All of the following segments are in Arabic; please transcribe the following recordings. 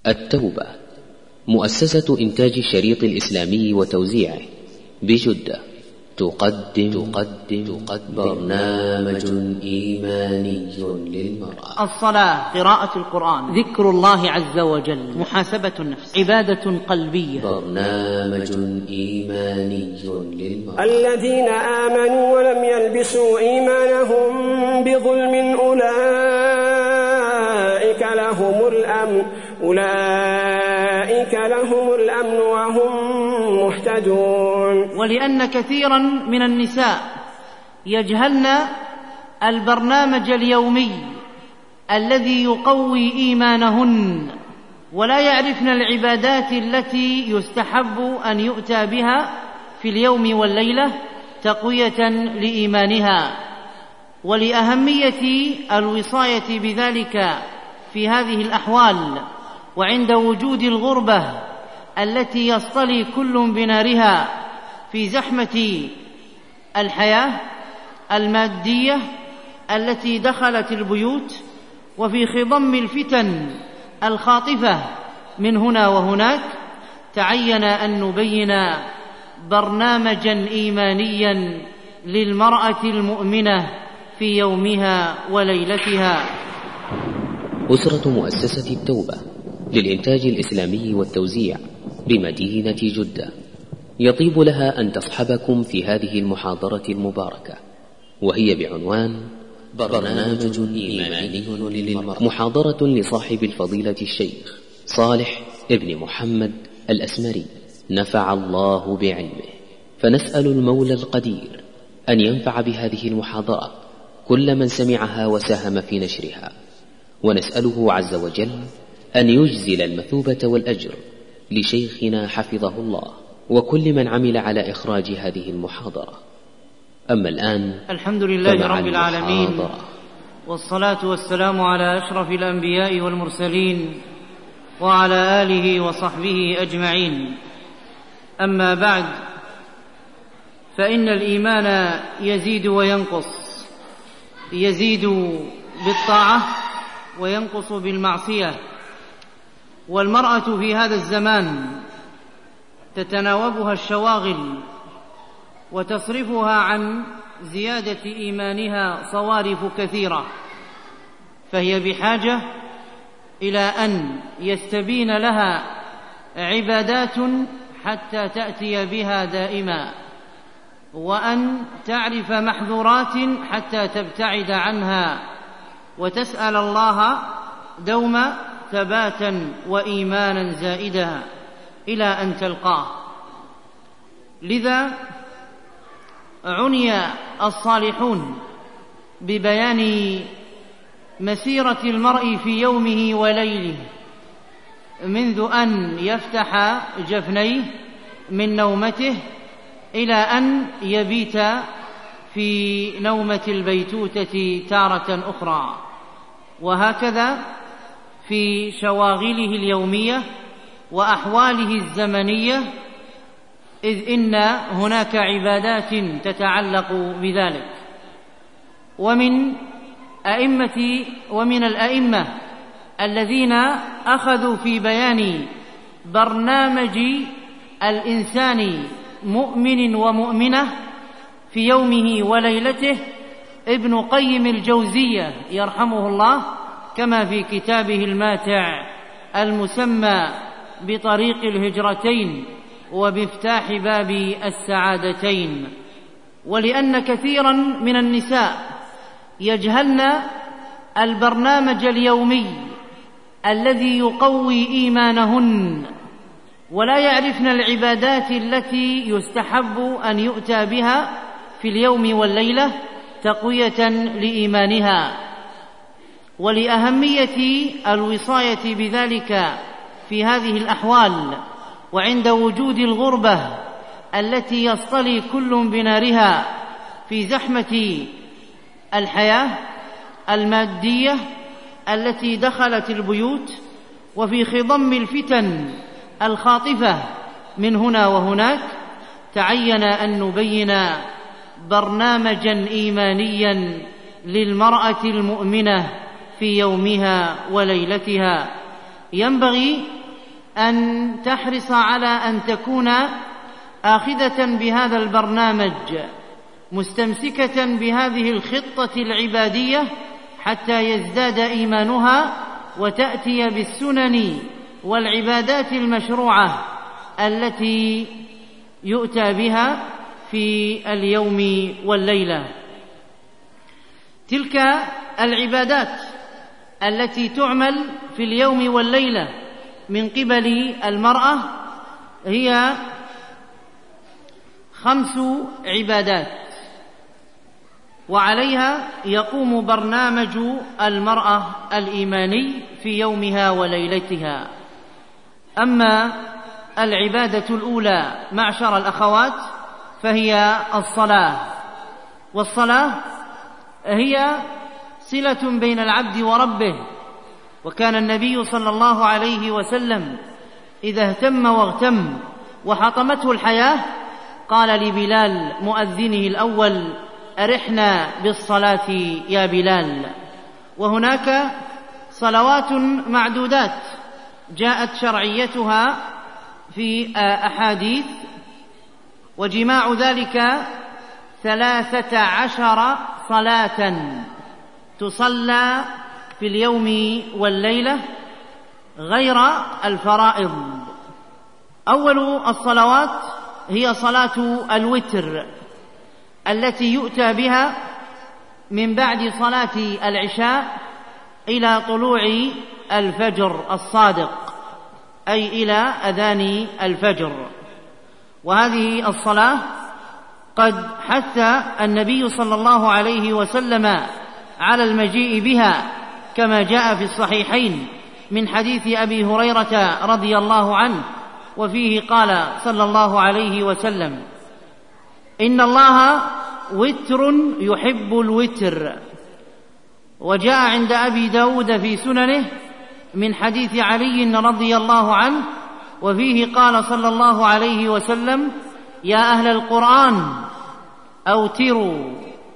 التوبة، مؤسسة إنتاج الشريط الإسلامي وتوزيعه بجدة تقدم برنامج إيماني للمرأة. الصلاة، قراءة القرآن، ذكر الله عز وجل، محاسبة النفس، عبادة قلبية. برنامج إيماني للمرأة. الذين آمنوا ولم يلبسوا إيمانهم بظلم أولئك لهم الأمن وهم مهتدون. ولأن كثيرا من النساء يجهلن البرنامج اليومي الذي يقوي إيمانهن، ولا يعرفن العبادات التي يستحب أن يؤتى بها في اليوم والليلة تقوية لإيمانها. ولأهمية الوصاية بذلك في هذه الأحوال وعند وجود الغربة التي يصطلي كل بنارها في زحمة الحياة المادية التي دخلت البيوت، وفي خضم الفتن الخاطفة من هنا وهناك، تعين أن نبين برنامجا إيمانيا للمرأة المؤمنة في يومها وليلتها. أسرة مؤسسة التوبة للإنتاج الإسلامي والتوزيع بمدينة جدة يطيب لها أن تصحبكم في هذه المحاضرة المباركة، وهي بعنوان برنامج إيماني للمرأة، محاضرة لصاحب الفضيلة الشيخ صالح ابن محمد الأسمري نفع الله بعلمه. فنسأل المولى القدير أن ينفع بهذه المحاضرة كل من سمعها وساهم في نشرها، ونسأله عز وجل أن يجزل المثوبة والأجر لشيخنا حفظه الله وكل من عمل على إخراج هذه المحاضرة. أما الآن، الحمد لله رب العالمين، والصلاة والسلام على أشرف الأنبياء والمرسلين وعلى آله وصحبه أجمعين. أما بعد، فإن الإيمان يزيد وينقص، يزيد بالطاعة وينقص بالمعصية. والمرأة في هذا الزمان تتناوبها الشواغل وتصرفها عن زيادة إيمانها صوارف كثيرة، فهي بحاجة إلى أن يستبين لها عبادات حتى تأتي بها دائما، وأن تعرف محظورات حتى تبتعد عنها، وتسأل الله دوما ثباتا وإيمانا زائدا إلى أن تلقاه. لذا عني الصالحون ببيان مسيرة المرء في يومه وليله منذ أن يفتح جفنيه من نومته إلى أن يبيت في نومة البيتوتة تارة أخرى، وهكذا في شواغله اليومية وأحواله الزمنية، إذ إن هناك عبادات تتعلق بذلك. ومن الأئمة الذين أخذوا في بيان برنامج الإنسان مؤمن ومؤمنة في يومه وليلته ابن قيم الجوزية يرحمه الله، كما في كتابه الماتع المسمى بطريق الهجرتين وبافتاح باب السعادتين. ولأن كثيرا من النساء يجهلن البرنامج اليومي الذي يقوي إيمانهن، ولا يعرفن العبادات التي يستحب أن يؤتى بها في اليوم والليلة تقوية لإيمانها. ولأهمية الوصاية بذلك في هذه الأحوال وعند وجود الغربة التي يصطلي كل بنارها في زحمة الحياة المادية التي دخلت البيوت، وفي خضم الفتن الخاطفة من هنا وهناك، تعين أن نبين برنامجا إيمانيا للمرأة المؤمنة في يومها وليلتها. ينبغي أن تحرص على أن تكون آخذة بهذا البرنامج، مستمسكة بهذه الخطة العبادية حتى يزداد إيمانها وتأتي بالسنن والعبادات المشروعة التي يؤتى بها في اليوم والليلة. تلك العبادات التي تعمل في اليوم والليلة من قبل المرأة هي 5 عبادات، وعليها يقوم برنامج المرأة الإيماني في يومها وليلتها. أما العبادة الأولى معشر الأخوات فهي الصلاة، والصلاة هي صلة بين العبد وربه. وكان النبي صلى الله عليه وسلم إذا اهتم واغتم وحطمته الحياة قال لبلال مؤذنه الأول: أرحنا بالصلاة يا بلال. وهناك صلوات معدودات جاءت شرعيتها في أحاديث، وجماع ذلك 13 صلاة تصلى في اليوم والليلة غير الفرائض. أول الصلوات هي صلاة الوتر التي يؤتى بها من بعد صلاة العشاء إلى طلوع الفجر الصادق، أي إلى أذان الفجر. وهذه الصلاة قد حث النبي صلى الله عليه وسلم على المجيء بها، كما جاء في الصحيحين من حديث أبي هريرة رضي الله عنه، وفيه قال صلى الله عليه وسلم: إن الله وتر يحب الوتر. وجاء عند أبي داود في سننه من حديث علي رضي الله عنه، وفيه قال صلى الله عليه وسلم: يا أهل القرآن أوتروا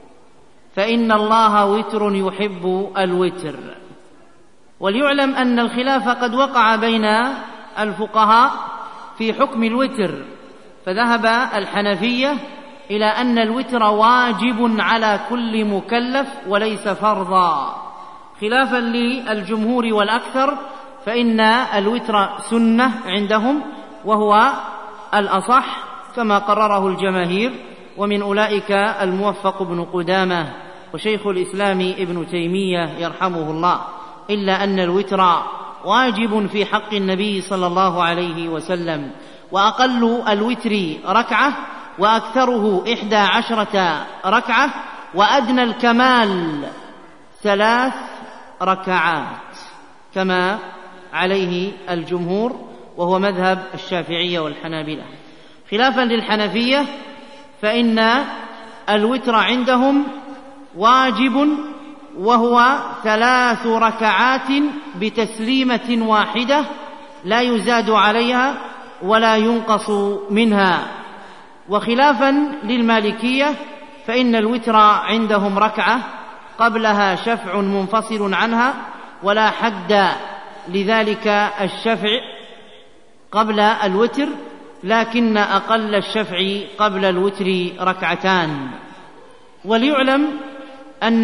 فإن الله وتر يحب الوتر. وليعلم أن الخلاف قد وقع بين الفقهاء في حكم الوتر، فذهب الحنفية إلى أن الوتر واجب على كل مكلف وليس فرضا، خلافا للجمهور والأكثر، فإن الوتر سنة عندهم وهو الأصح كما قرره الجماهير، ومن أولئك الموفق بن قدامة وشيخ الإسلام ابن تيمية يرحمه الله، إلا أن الوتر واجب في حق النبي صلى الله عليه وسلم، وأقل الوتر ركعة، وأكثره 11 ركعة، وأدنى الكمال 3 ركعات كما عليه الجمهور، وهو مذهب الشافعية والحنابلة. خلافا للحنفية فإن الوتر عندهم واجب، وهو 3 ركعات بتسليمة واحدة لا يزاد عليها ولا ينقص منها. وخلافا للمالكية فإن الوتر عندهم ركعة قبلها شفع منفصل عنها، ولا حد لذلك الشفع قبل الوتر، لكن أقل الشفع قبل الوتر 2. وليعلم أن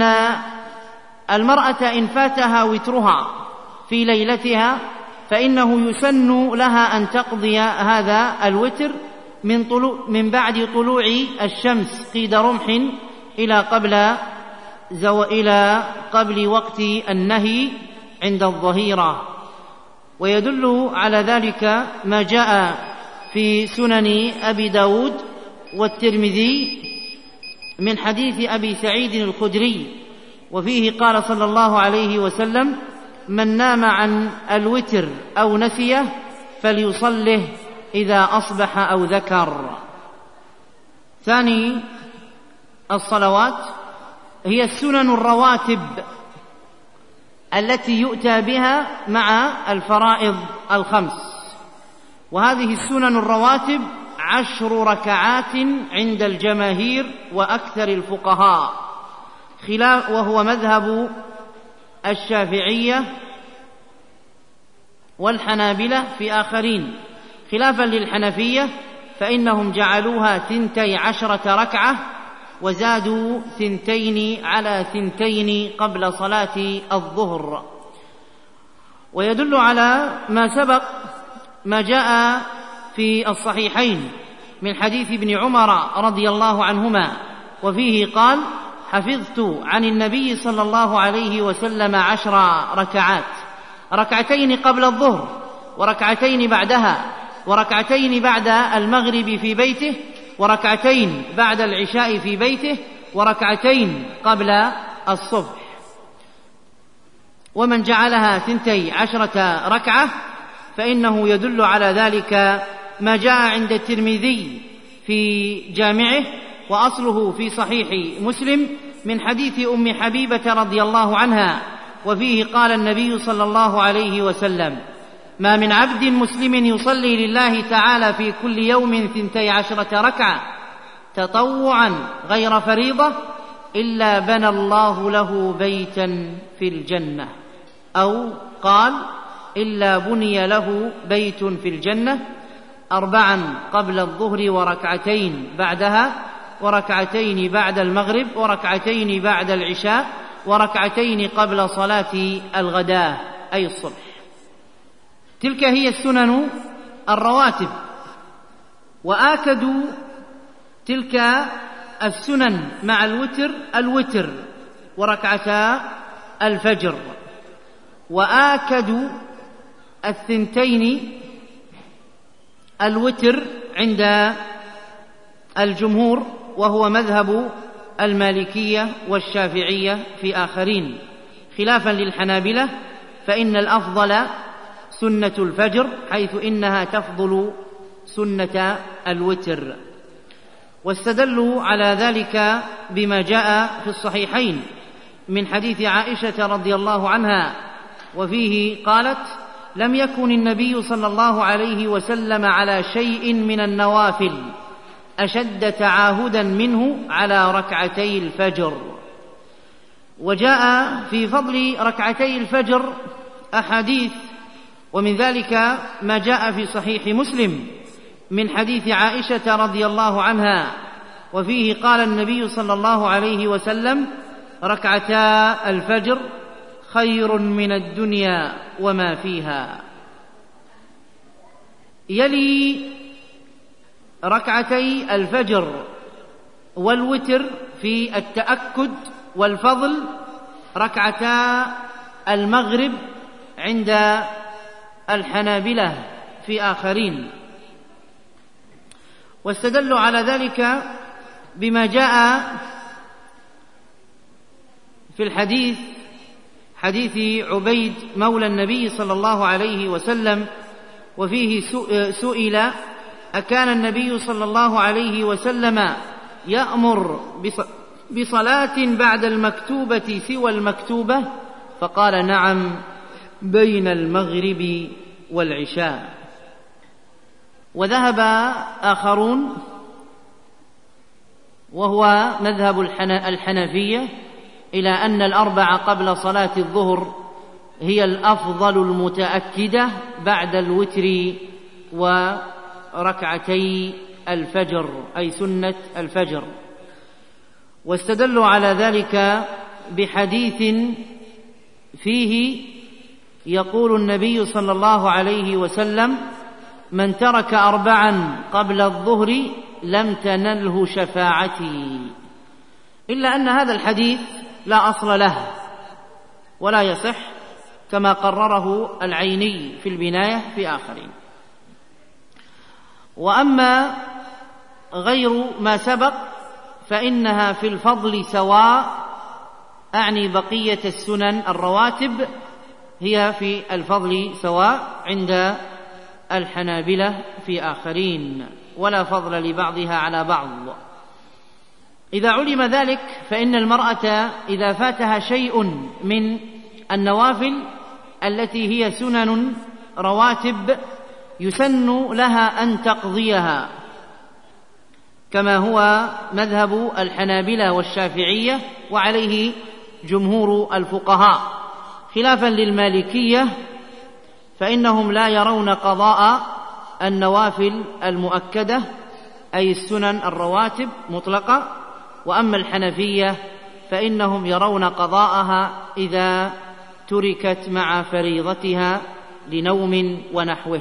المرأة إن فاتها وترها في ليلتها فإنه يسن لها أن تقضي هذا الوتر من بعد طلوع الشمس قيد رمح إلى قبل وقت النهي عند الظهيرة. ويدل على ذلك ما جاء في سنن أبي داود والترمذي من حديث أبي سعيد الخدري، وفيه قال صلى الله عليه وسلم: من نام عن الوتر أو نسيه فليصله إذا أصبح أو ذكر. ثاني الصلوات هي السنن الرواتب التي يؤتى بها مع الفرائض 5، وهذه السنن الرواتب 10 ركعات عند الجماهير وأكثر الفقهاء، وهو مذهب الشافعية والحنابلة في آخرين، خلافا للحنفية فإنهم جعلوها 12 ركعة وزادوا 2 على 2 قبل صلاة الظهر. ويدل على ما سبق ما جاء في الصحيحين من حديث ابن عمر رضي الله عنهما، وفيه قال: حفظت عن النبي صلى الله عليه وسلم 10 ركعات، 2 قبل الظهر، 2 بعدها، 2 بعد المغرب في بيته، 2 بعد العشاء في بيته، 2 قبل الصبح. ومن جعلها 12 ركعة فإنه يدل على ذلك ما جاء عند الترمذي في جامعه وأصله في صحيح مسلم من حديث أم حبيبة رضي الله عنها، وفيه قال النبي صلى الله عليه وسلم: ما من عبد مسلم يصلي لله تعالى في كل يوم 12 ركعة تطوعا غير فريضة إلا بنى الله له بيتا في الجنة، أو قال: إلا بني له بيت في الجنة، 4 قبل الظهر، 2 بعدها، 2 بعد المغرب، 2 بعد العشاء، 2 قبل صلاة الغداة أي الصبح. تلك هي السنن الرواتب. وآكدوا تلك السنن مع الوتر وركعتا الفجر، وآكدوا 2 الوتر عند الجمهور، وهو مذهب المالكية والشافعية في آخرين، خلافا للحنابلة فإن الأفضل سنة الفجر، حيث إنها تفضل سنة الوتر. واستدلوا على ذلك بما جاء في الصحيحين من حديث عائشة رضي الله عنها، وفيه قالت: لم يكن النبي صلى الله عليه وسلم على شيء من النوافل أشد تعاهدا منه على 2 الفجر. وجاء في فضل 2 الفجر أحاديث، ومن ذلك ما جاء في صحيح مسلم من حديث عائشة رضي الله عنها، وفيه قال النبي صلى الله عليه وسلم: 2 الفجر خير من الدنيا وما فيها. يلي 2 الفجر والوتر في التأكد والفضل 2 المغرب عند الحنابلة في آخرين. واستدلوا على ذلك بما جاء في الحديث، حديث عبيد مولى النبي صلى الله عليه وسلم، وفيه سئل: أكان النبي صلى الله عليه وسلم يأمر بصلاة بعد المكتوبة سوى المكتوبة؟ فقال: نعم، بين المغرب والعشاء. وذهب آخرون، وهو مذهب الحنفية، إلى أن 4 قبل صلاة الظهر هي الأفضل المتأكدة بعد الوتر وركعتي الفجر، أي سنة الفجر. واستدلوا على ذلك بحديث فيه يقول النبي صلى الله عليه وسلم: من ترك 4 قبل الظهر لم تنله شفاعتي، إلا أن هذا الحديث لا أصل له ولا يصح، كما قرره العيني في البناية في آخرين. وأما غير ما سبق فإنها في الفضل سواء، أعني بقية السنن الرواتب هي في الفضل سواء عند الحنابلة في آخرين، ولا فضل لبعضها على بعض. إذا علم ذلك فإن المرأة إذا فاتها شيء من النوافل التي هي سنن رواتب يسن لها أن تقضيها، كما هو مذهب الحنابلة والشافعية، وعليه جمهور الفقهاء، خلافا للمالكية فإنهم لا يرون قضاء النوافل المؤكدة أي السنن الرواتب مطلقة. وأما الحنفية فإنهم يرون قضاءها إذا تركت مع فريضتها لنوم ونحوه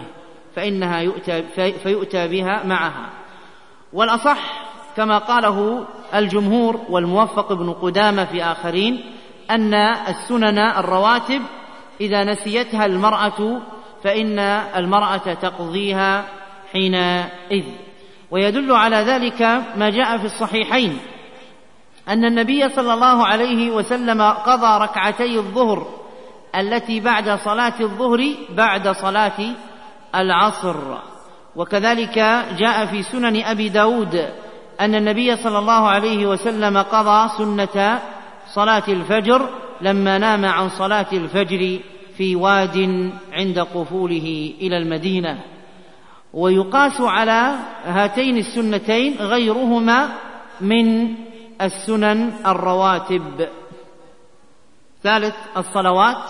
فيؤتى بها معها. والأصح كما قاله الجمهور والموفق ابن قدامة في آخرين أن السنن الرواتب إذا نسيتها المرأة فإن المرأة تقضيها حينئذ. ويدل على ذلك ما جاء في الصحيحين أن النبي صلى الله عليه وسلم قضى ركعتي الظهر التي بعد صلاة الظهر بعد صلاة العصر. وكذلك جاء في سنن أبي داود أن النبي صلى الله عليه وسلم قضى سنة صلاة الفجر لما نام عن صلاة الفجر في واد عند قفوله إلى المدينة. ويقاس على هاتين السنتين غيرهما من السنن الرواتب. ثالث الصلوات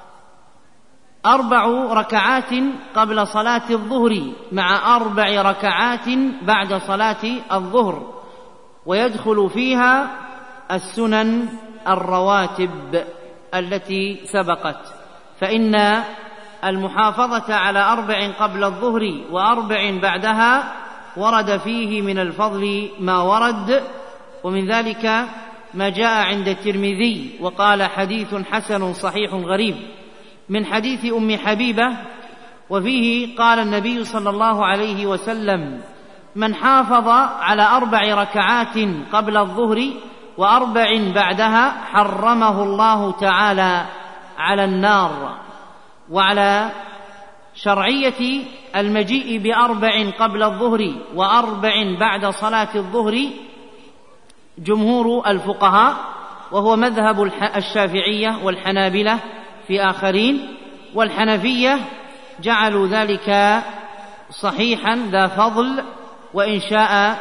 4 ركعات قبل صلاة الظهر مع 4 ركعات بعد صلاة الظهر، ويدخل فيها السنن الرواتب التي سبقت، فإن المحافظة على 4 قبل الظهر و4 بعدها ورد فيه من الفضل ما ورد. ومن ذلك ما جاء عند الترمذي وقال حديث حسن صحيح غريب من حديث أم حبيبة، وفيه قال النبي صلى الله عليه وسلم: من حافظ على 4 ركعات قبل الظهر و4 بعدها حرمه الله تعالى على النار. وعلى شرعية المجيء ب4 قبل الظهر و4 بعد صلاة الظهر جمهور الفقهاء، وهو مذهب الشافعية والحنابلة في آخرين، والحنفية جعلوا ذلك صحيحا ذا فضل، وإن شاء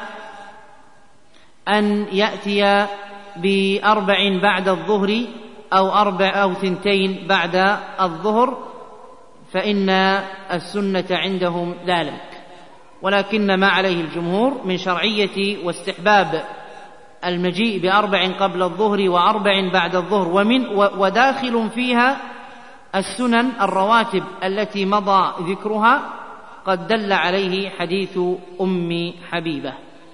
أن يأتي ب4 بعد الظهر أو 2 بعد الظهر فإن السنة عندهم ذلك. ولكن ما عليه الجمهور من شرعية واستحباب المجيء ب4 قبل الظهر و4 بعد الظهر، وداخل فيها السنن الرواتب التي مضى ذكرها قد دل عليه حديث أم حبيبة.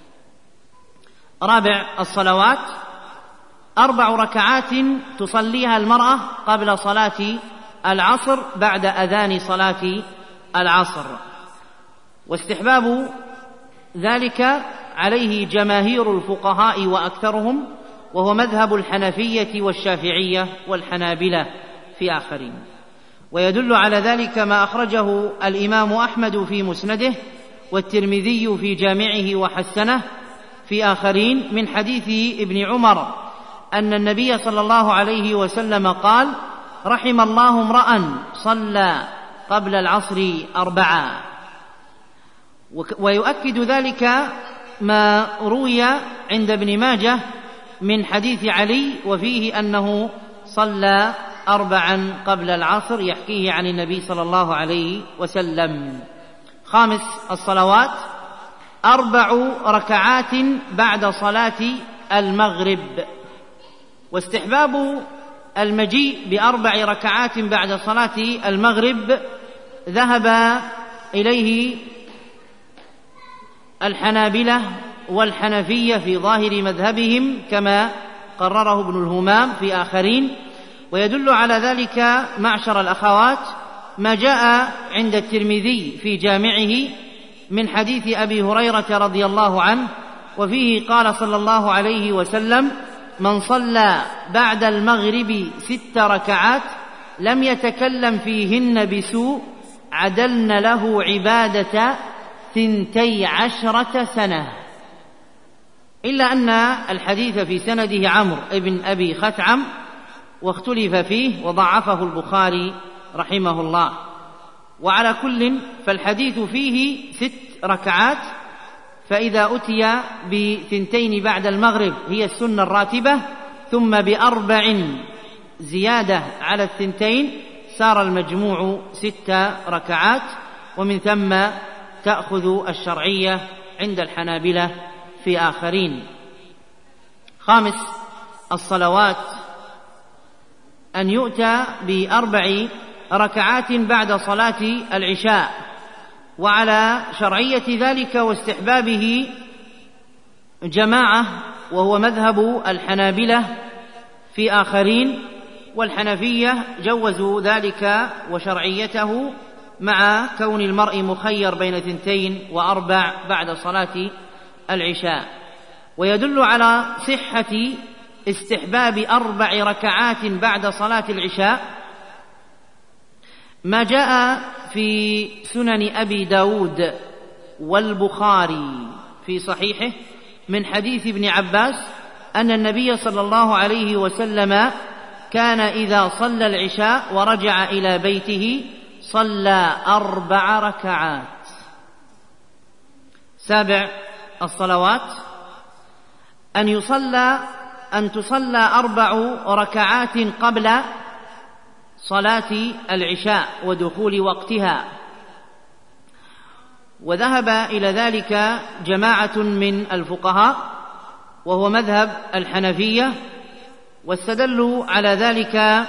رابع الصلوات 4 ركعات تصليها المرأة قبل صلاة العصر بعد أذان صلاة العصر، واستحباب ذلك عليه جماهير الفقهاء وأكثرهم، وهو مذهب الحنفية والشافعية والحنابلة في آخرين. ويدل على ذلك ما أخرجه الإمام أحمد في مسنده والترمذي في جامعه وحسنه في آخرين من حديث ابن عمر أن النبي صلى الله عليه وسلم قال: رحم الله امرأ صلى قبل العصر 4. ويؤكد ذلك ما روي عند ابن ماجه من حديث علي وفيه أنه صلى 4 قبل العصر يحكيه عن النبي صلى الله عليه وسلم. خامس الصلوات 4 ركعات بعد صلاة المغرب، واستحباب المجيء ب4 ركعات بعد صلاة المغرب ذهب إليه الحنابلة والحنفية في ظاهر مذهبهم كما قرره ابن الهمام في آخرين. ويدل على ذلك معشر الأخوات ما جاء عند الترمذي في جامعه من حديث أبي هريرة رضي الله عنه، وفيه قال صلى الله عليه وسلم: من صلى بعد المغرب 6 ركعات لم يتكلم فيهن بسوء عدلن له عبادة 12 سنة. إلا أن الحديث في سنده عمرو ابن أبي خثعم واختلف فيه وضعفه البخاري رحمه الله. وعلى كل فالحديث فيه 6 ركعات، فإذا أتي ب2 بعد المغرب هي السنة الراتبة، ثم ب4 زيادة على 2 صار المجموع 6 ركعات، ومن ثم تأخذ الشرعية عند الحنابلة في آخرين. خامس الصلوات أن يؤتى ب4 ركعات بعد صلاة العشاء، وعلى شرعية ذلك واستحبابه جماعة، وهو مذهب الحنابلة في آخرين، والحنفية جوزوا ذلك وشرعيته مع كون المرء مخير بين 2 و4 بعد صلاة العشاء. ويدل على صحة استحباب 4 ركعات بعد صلاة العشاء ما جاء في سنن أبي داود والبخاري في صحيحه من حديث ابن عباس أن النبي صلى الله عليه وسلم كان إذا صلى العشاء ورجع إلى بيته صلى 4 ركعات. 7 الصلوات أن تصلى 4 ركعات قبل صلاة العشاء ودخول وقتها، وذهب إلى ذلك جماعة من الفقهاء وهو مذهب الحنفية، واستدلوا على ذلك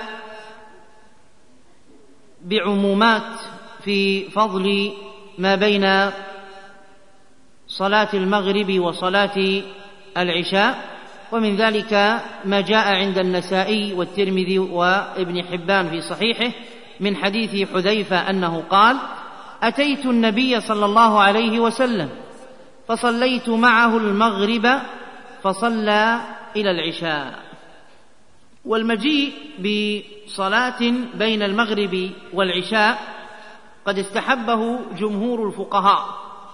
بعمومات في فضل ما بين صلاة المغرب وصلاة العشاء، ومن ذلك ما جاء عند النسائي والترمذي وابن حبان في صحيحه من حديث حذيفة أنه قال: أتيت النبي صلى الله عليه وسلم فصليت معه المغرب فصلى إلى العشاء. والمجيء بصلاة بين المغرب والعشاء قد استحبه جمهور الفقهاء،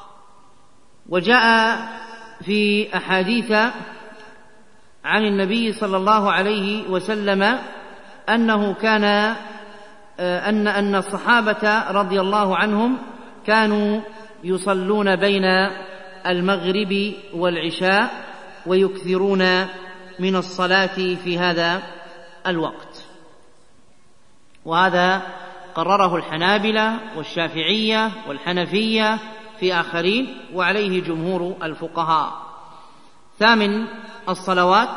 وجاء في أحاديث عن النبي صلى الله عليه وسلم أنه كان أن الصحابة رضي الله عنهم كانوا يصلون بين المغرب والعشاء ويكثرون من الصلاة في هذا الوقت، وهذا قرره الحنابلة والشافعية والحنفية في آخرين، وعليه جمهور الفقهاء. 8 الصلوات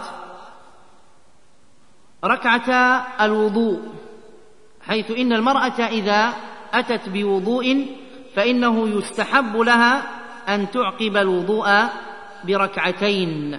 ركعتا الوضوء، حيث إن المرأة إذا أتت بوضوء فإنه يستحب لها أن تعقب الوضوء ب2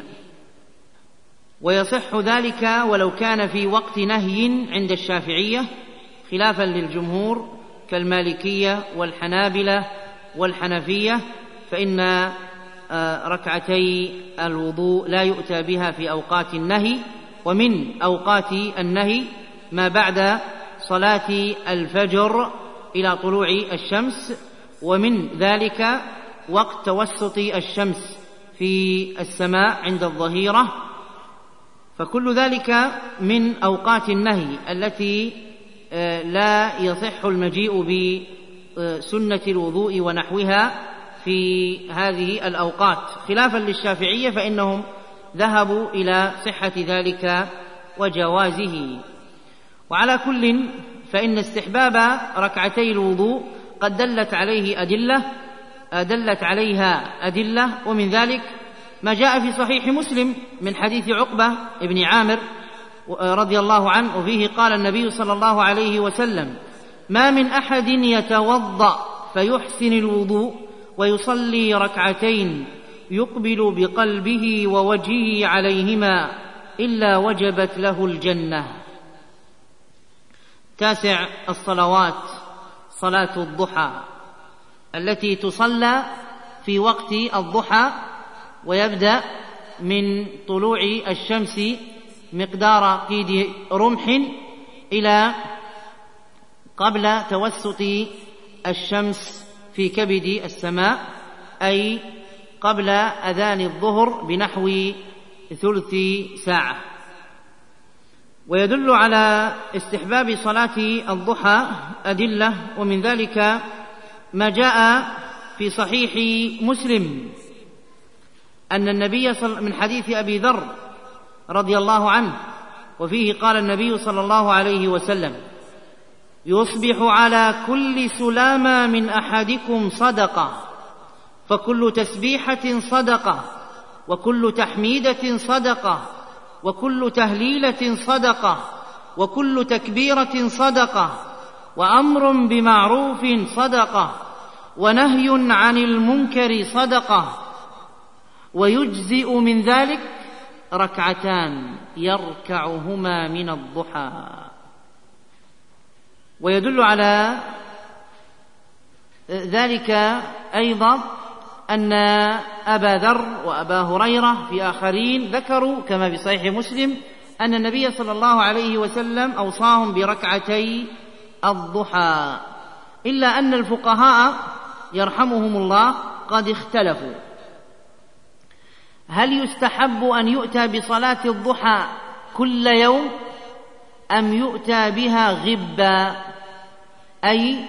ويصح ذلك ولو كان في وقت نهي عند الشافعية، خلافا للجمهور كالمالكية والحنابلة والحنفية، فإن 2 الوضوء لا يؤتى بها في أوقات النهي، ومن أوقات النهي ما بعد صلاة الفجر إلى طلوع الشمس، ومن ذلك وقت توسط الشمس في السماء عند الظهيرة، فكل ذلك من أوقات النهي التي لا يصح المجيء بسنة الوضوء ونحوها في هذه الأوقات، خلافا للشافعية فإنهم ذهبوا إلى صحة ذلك وجوازه. وعلى كل فإن استحباب 2 الوضوء قد دلت عليها أدلة، ومن ذلك ما جاء في صحيح مسلم من حديث عقبة بن عامر رضي الله عنه، وفيه قال النبي صلى الله عليه وسلم: ما من أحد يتوضأ فيحسن الوضوء ويصلي 2 يقبل بقلبه ووجهه عليهما إلا وجبت له الجنة. 9 الصلوات صلاة الضحى التي تصلى في وقت الضحى، ويبدأ من طلوع الشمس مقدار قيد رمح إلى قبل توسط الشمس في كبد السماء، أي قبل أذان الظهر بنحو ثلث ساعة. ويدل على استحباب صلاة الضحى أدلة، ومن ذلك ما جاء في صحيح مسلم أن النبي من حديث أبي ذر رضي الله عنه، وفيه قال النبي صلى الله عليه وسلم: يصبح على كل سلامة من أحدكم صدقة، فكل تسبيحة صدقة، وكل تحميدة صدقة، وكل تهليلة صدقة، وكل تكبيرة صدقة، وأمر بمعروف صدقة، ونهي عن المنكر صدقة، ويجزئ من ذلك ركعتان يركعهما من الضحى. ويدل على ذلك أيضا أن أبا ذر وأبا هريرة في آخرين ذكروا كما في صحيح مسلم أن النبي صلى الله عليه وسلم أوصاهم بركعتي الضحى، إلا أن الفقهاء يرحمهم الله قد اختلفوا هل يستحب أن يؤتى بصلاة الضحى كل يوم أم يؤتى بها غبا، أي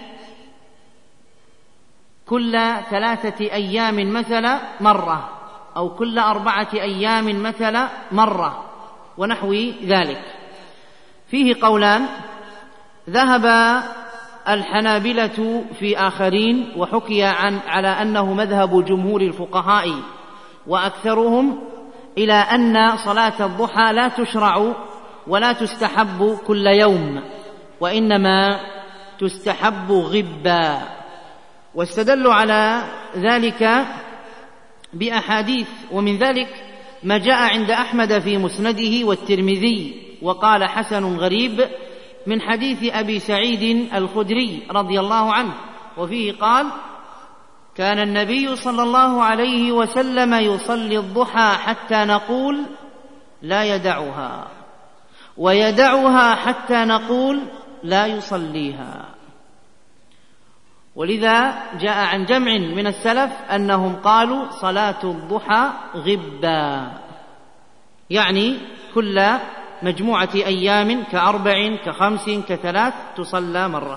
كل 3 أيام مثلا مرة، أو كل 4 أيام مثلا مرة، ونحو ذلك. فيه قولان، ذهب الحنابلة في آخرين وحكي على أنه مذهب جمهور الفقهاء وأكثرهم إلى أن صلاة الضحى لا تشرع ولا تستحب كل يوم، وإنما تستحب غبا، واستدلوا على ذلك بأحاديث، ومن ذلك ما جاء عند أحمد في مسنده والترمذي وقال حسن غريب من حديث أبي سعيد الخدري رضي الله عنه، وفيه قال: كان النبي صلى الله عليه وسلم يصلي الضحى حتى نقول لا يدعها، ويدعها حتى نقول لا يصليها. ولذا جاء عن جمع من السلف أنهم قالوا صلاة الضحى غبا، يعني كل مجموعة أيام ك4 ك5 ك3 تصلى مرة.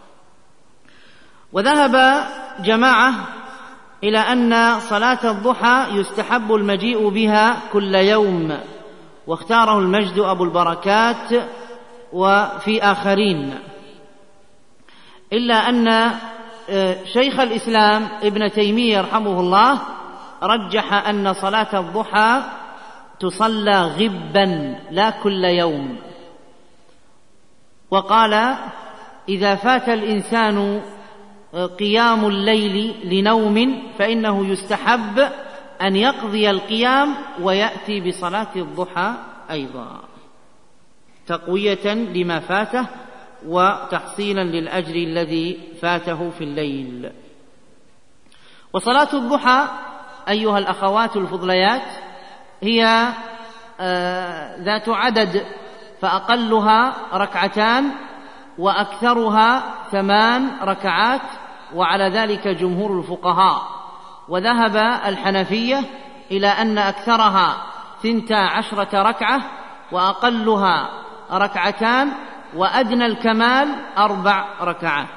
وذهب جماعة إلى أن صلاة الضحى يستحب المجيء بها كل يوم، واختاره المجد أبو البركات وفي آخرين، إلا أن شيخ الإسلام ابن تيمية رحمه الله رجح أن صلاة الضحى تصلى غبا لا كل يوم، وقال: إذا فات الإنسان قيام الليل لنوم فإنه يستحب أن يقضي القيام ويأتي بصلاة الضحى أيضا، تقوية لما فاته وتحصيلا للأجر الذي فاته في الليل. وصلاة الضحى أيها الأخوات الفضليات هي ذات عدد، فأقلها 2 وأكثرها 8 ركعات، وعلى ذلك جمهور الفقهاء. وذهب الحنفية إلى أن أكثرها 12 ركعة وأقلها 2 وأدنى الكمال 4 ركعات.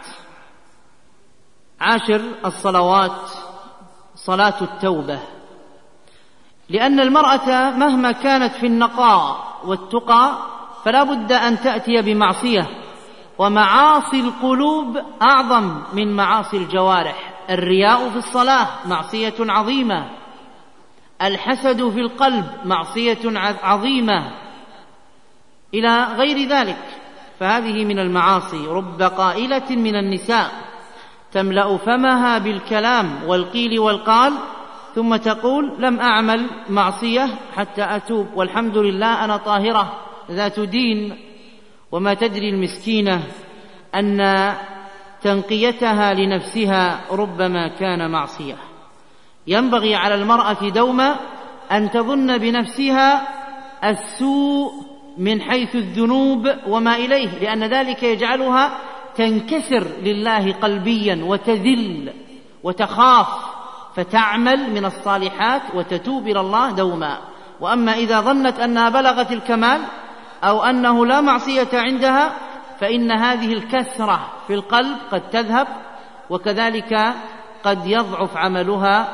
10 الصلوات صلاة التوبة، لأن المرأة مهما كانت في النقاء والتقى فلا بد أن تأتي بمعصية، ومعاصي القلوب أعظم من معاصي الجوارح. الرياء في الصلاة معصية عظيمة، الحسد في القلب معصية عظيمة، إلى غير ذلك، فهذه من المعاصي. رب قائلة من النساء تملأ فمها بالكلام والقيل والقال ثم تقول: لم أعمل معصية حتى أتوب، والحمد لله أنا طاهرة ذات دين. وما تدري المسكينة أن تنقيتها لنفسها ربما كان معصية. ينبغي على المرأة دوما أن تظن بنفسها السوء من حيث الذنوب وما إليه، لأن ذلك يجعلها تنكسر لله قلبيا وتذل وتخاف، فتعمل من الصالحات وتتوب إلى الله دوما. وأما إذا ظنت أنها بلغت الكمال أو أنه لا معصية عندها فإن هذه الكسرة في القلب قد تذهب، وكذلك قد يضعف عملها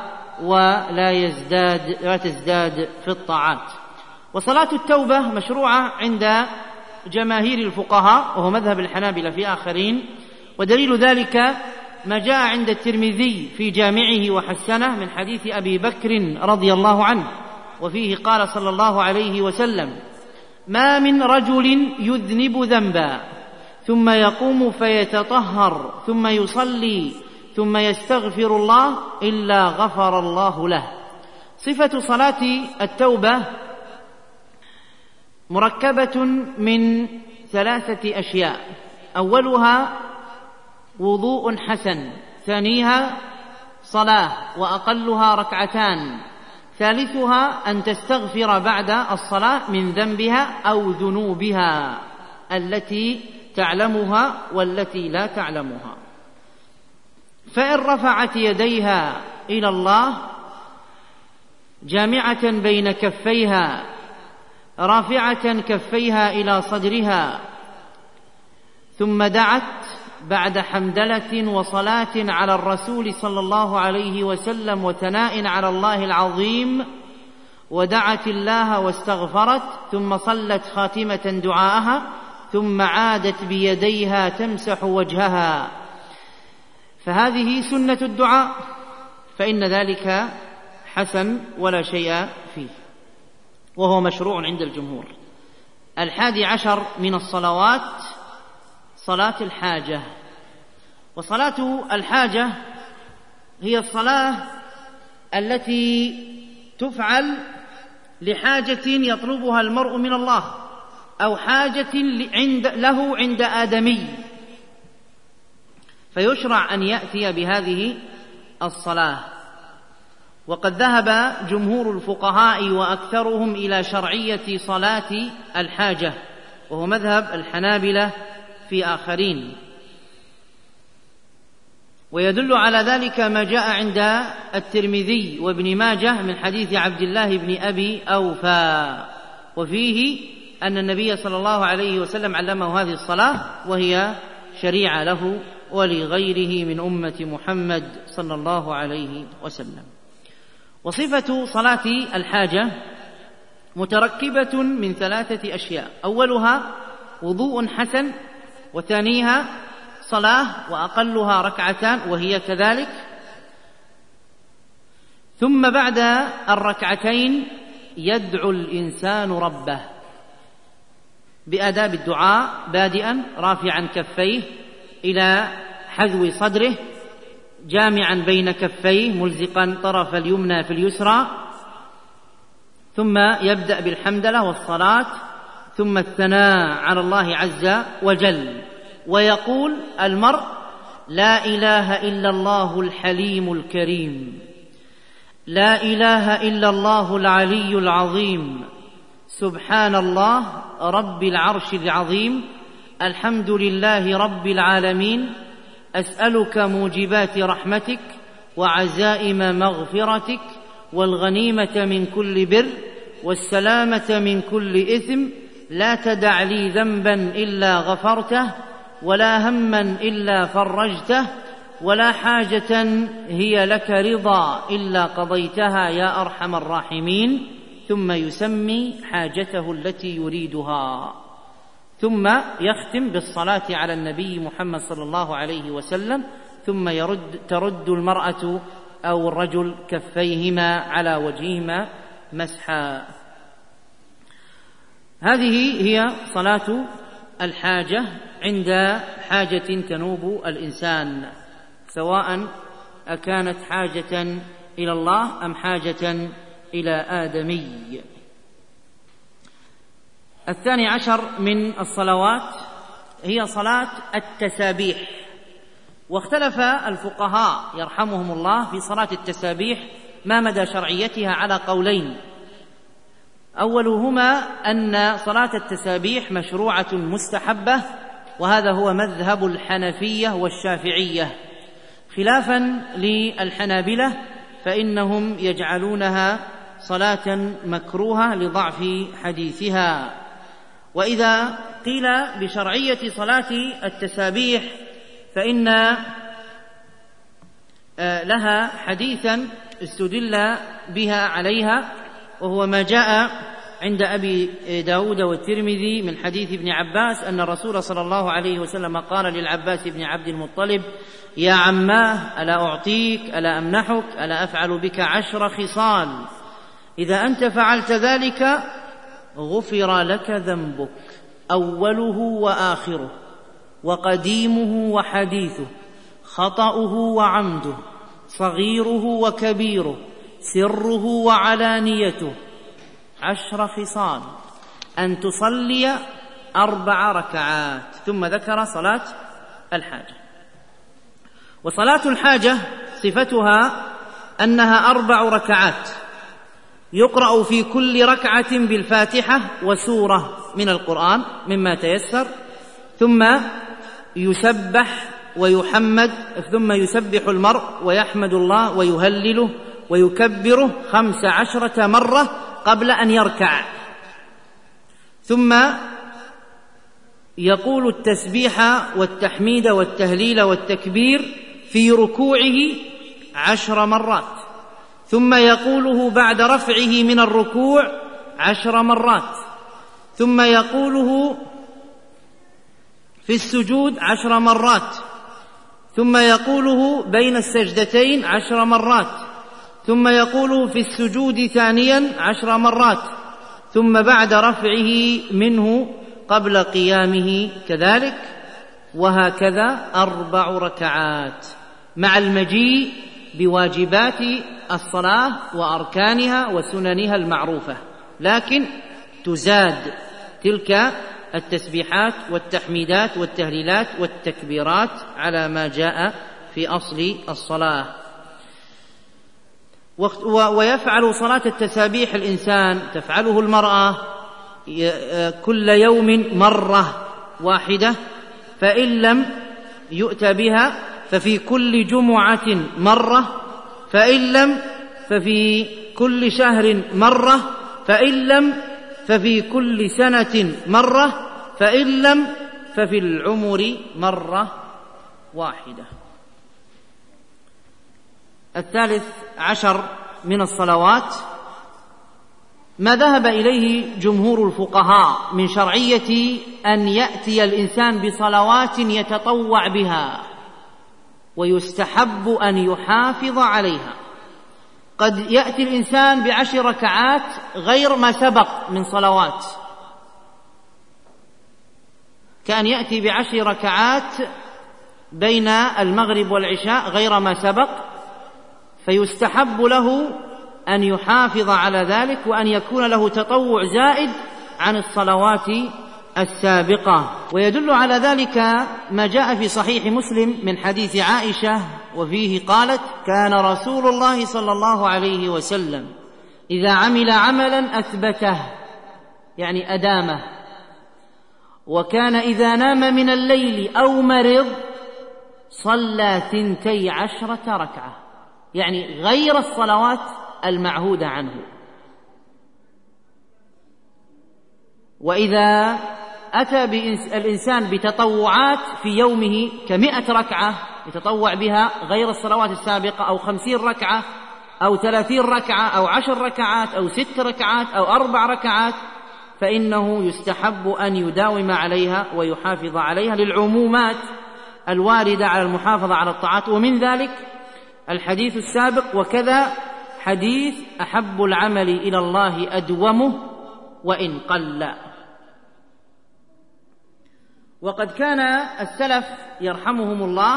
ولا تزداد في الطاعات. وصلاة التوبة مشروعة عند جماهير الفقهاء وهو مذهب الحنابلة في آخرين، ودليل ذلك ما جاء عند الترمذي في جامعه وحسنه من حديث أبي بكر رضي الله عنه، وفيه قال صلى الله عليه وسلم: ما من رجل يذنب ذنبا ثم يقوم فيتطهر ثم يصلي ثم يستغفر الله إلا غفر الله له. صفة صلاة التوبة مركبة من 3 أشياء: أولها وضوء حسن، ثانيها صلاة وأقلها 2 ركعتان، ثالثها أن تستغفر بعد الصلاة من ذنبها أو ذنوبها التي تعلمها والتي لا تعلمها. فإن رفعت يديها إلى الله جامعة بين كفيها رافعة كفيها إلى صدرها، ثم دعت بعد حمدلة وصلاة على الرسول صلى الله عليه وسلم وثناء على الله العظيم، ودعت الله واستغفرت، ثم صلت خاتمة دعاءها، ثم عادت بيديها تمسح وجهها، فهذه سنة الدعاء، فإن ذلك حسن ولا شيء فيه، وهو مشروع عند الجمهور. 11 من الصلوات صلاة الحاجة. وصلاة الحاجة هي الصلاة التي تفعل لحاجة يطلبها المرء من الله أو حاجة له عند آدمي، فيشرع أن يأتي بهذه الصلاة. وقد ذهب جمهور الفقهاء وأكثرهم إلى شرعية صلاة الحاجة، وهو مذهب الحنابلة في آخرين. ويدل على ذلك ما جاء عند الترمذي وابن ماجه من حديث عبد الله بن أبي أوفى، وفيه أن النبي صلى الله عليه وسلم علمه هذه الصلاة، وهي شريعة له ولغيره من أمة محمد صلى الله عليه وسلم. وصفة صلاة الحاجة متركبة من 3 أشياء: أولها وضوء حسن، وثانيها صلاة وأقلها 2 ركعتان وهي كذلك، ثم بعد 2 ركعتين يدعو الإنسان ربه بآداب الدعاء، بادئا رافعا كفيه إلى حذو صدره، جامعا بين كفيه ملزقا طرف اليمنى في اليسرى، ثم يبدأ بالحمدلة والصلاة، ثم الثناء على الله عز وجل، ويقول المرء: لا إله إلا الله الحليم الكريم، لا إله إلا الله العلي العظيم، سبحان الله رب العرش العظيم، الحمد لله رب العالمين، أسألك موجبات رحمتك وعزائم مغفرتك والغنيمة من كل بر والسلامة من كل إثم، لا تدع لي ذنبا إلا غفرته ولا هما إلا فرجته ولا حاجة هي لك رضا إلا قضيتها يا أرحم الراحمين. ثم يسمي حاجته التي يريدها، ثم يختم بالصلاة على النبي محمد صلى الله عليه وسلم، ثم ترد المرأة أو الرجل كفيهما على وجههما مسحا. هذه هي صلاة الحاجة عند حاجة تنوب الإنسان، سواء أكانت حاجة إلى الله أم حاجة إلى آدمي. 12 من الصلوات هي صلاة التسابيح. واختلف الفقهاء يرحمهم الله في صلاة التسابيح ما مدى شرعيتها على قولين: أولهما أن صلاة التسابيح مشروعة مستحبة، وهذا هو مذهب الحنفية والشافعية، خلافا للحنابلة فإنهم يجعلونها صلاة مكروهة لضعف حديثها. وإذا قيل بشرعية صلاة التسابيح فإن لها حديثا استدل بها عليها، وهو ما جاء عند أبي داود والترمذي من حديث ابن عباس أن الرسول صلى الله عليه وسلم قال للعباس بن عبد المطلب: يا عماه، ألا أعطيك، ألا أمنحك، ألا أفعل بك 10 خصال إذا أنت فعلت ذلك غفر لك ذنبك، أوله وآخره، وقديمه وحديثه، خطأه وعمده، صغيره وكبيره، سره وعلانيته. 10 خصال: أن تصلي 4 ركعات. ثم ذكر صلاة الحاجة. وصلاة الحاجة صفتها أنها 4 ركعات يقرأ في كل ركعة بالفاتحة وسورة من القرآن مما تيسر، ثم يسبح ويحمد، ثم يسبح المرء ويحمد الله ويهلله ويكبره 15 مرة قبل أن يركع، ثم يقول التسبيح والتحميد والتهليل والتكبير في ركوعه 10 مرات، ثم يقوله بعد رفعه من الركوع 10 مرات، ثم يقوله في السجود 10 مرات، ثم يقوله بين السجدتين 10 مرات، ثم يقوله في السجود ثانيا 10 مرات، ثم بعد رفعه منه قبل قيامه كذلك، وهكذا 4 ركعات مع المجيء بواجبات الصلاة وأركانها وسننها المعروفة، لكن تزاد تلك التسبيحات والتحميدات والتهليلات والتكبيرات على ما جاء في أصل الصلاة. ويفعل صلاة التسابيح الإنسان، تفعله المرأة كل يوم مرة واحدة، فإن لم يؤت بها ففي كل جمعة مرة، فإن لم ففي كل شهر مرة، فإن لم ففي كل سنة مرة، فإن لم ففي العمر مرة واحدة. 13 من الصلوات ما ذهب إليه جمهور الفقهاء من شرعية أن يأتي الإنسان بصلوات يتطوع بها، ويستحب أن يحافظ عليها. قد يأتي الإنسان ب10 ركعات غير ما سبق من صلوات، كأن يأتي ب10 ركعات بين المغرب والعشاء غير ما سبق، فيستحب له أن يحافظ على ذلك، وأن يكون له تطوع زائد عن الصلوات السابقة. ويدل على ذلك ما جاء في صحيح مسلم من حديث عائشة، وفيه قالت: كان رسول الله صلى الله عليه وسلم إذا عمل عملا أثبته، يعني أدامه، وكان إذا نام من الليل أو مرض صلى 12 ركعة، يعني غير الصلوات المعهودة عنه. وإذا أتى الإنسان بتطوعات في يومه ك100 ركعة يتطوع بها غير الصلوات السابقة، أو 50 ركعة أو 30 ركعة أو 10 ركعات أو 6 ركعات أو 4 ركعات، فإنه يستحب أن يداوم عليها ويحافظ عليها للعمومات الواردة على المحافظة على الطاعات. ومن ذلك الحديث السابق، وكذا حديث أحب العمل إلى الله أدومه وإن قل. وقد كان السلف يرحمهم الله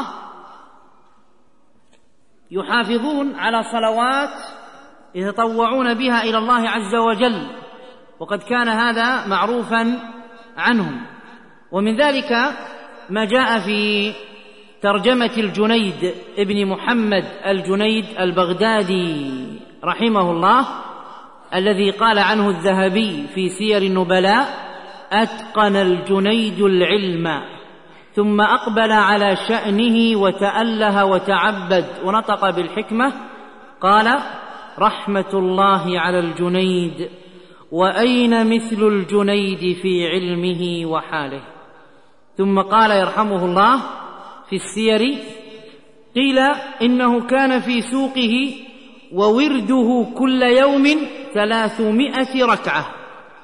يحافظون على صلوات يتطوعون بها إلى الله عز وجل، وقد كان هذا معروفا عنهم. ومن ذلك ما جاء في ترجمة الجنيد ابن محمد الجنيد البغدادي رحمه الله، الذي قال عنه الذهبي في سير النبلاء: أتقن الجنيد العلم ثم أقبل على شأنه وتأله وتعبد ونطق بالحكمة. قال: رحمة الله على الجنيد، وأين مثل الجنيد في علمه وحاله. ثم قال يرحمه الله في السير: قيل إنه كان في سوقه وورده كل يوم 300 ركعة،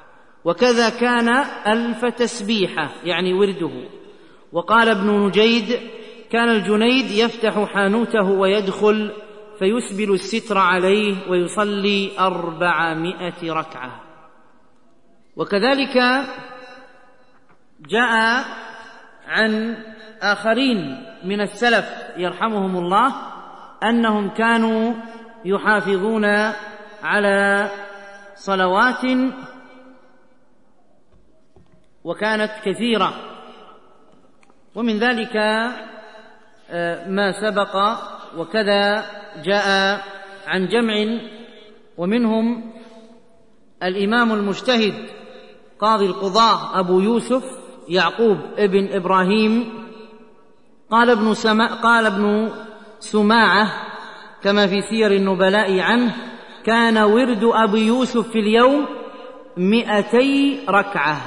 وكذا كان 1000 تسبيحة يعني ورده. وقال ابن نجيد: كان الجنيد يفتح حانوته ويدخل فيسبل الستر عليه ويصلي 400 ركعة. وكذلك جاء عن آخرين من السلف يرحمهم الله أنهم كانوا يحافظون على صلوات وكانت كثيرة، ومن ذلك ما سبق. وكذا جاء عن جمع، ومنهم الإمام المجتهد قاضي القضاة أبو يوسف يعقوب ابن إبراهيم. قال ابن سماعة كما في سير النبلاء عنه: كان ورد أبي يوسف في اليوم 200 ركعة.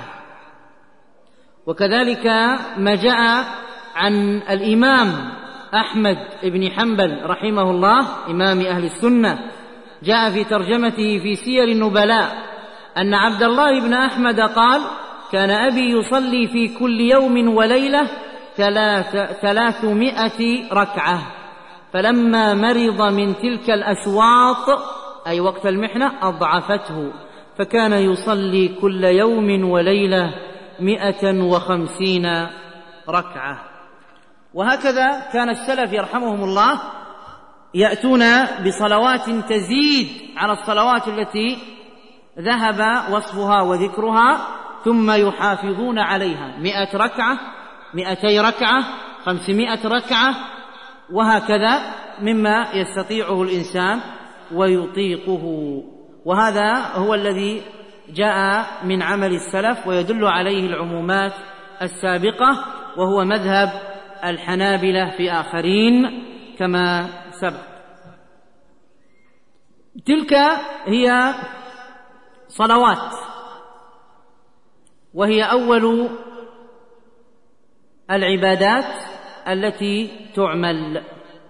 وكذلك ما جاء عن الإمام أحمد بن حنبل رحمه الله إمام أهل السنة، جاء في ترجمته في سير النبلاء أن عبد الله بن أحمد قال: كان أبي يصلي في كل يوم وليلة 300 ركعة، فلما مرض من تلك الأسواط أي وقت المحنة أضعفته، فكان يصلي كل يوم وليلة 150 ركعة. وهكذا كان السلف يرحمهم الله يأتون بصلوات تزيد على الصلوات التي ذهب وصفها وذكرها، ثم يحافظون عليها 100 ركعة 200 ركعة 500 ركعة، وهكذا مما يستطيعه الإنسان ويطيقه. وهذا هو الذي جاء من عمل السلف ويدل عليه العمومات السابقة، وهو مذهب الحنابلة في آخرين كما سبق. تلك هي صلوات، وهي أول العبادات التي تعمل.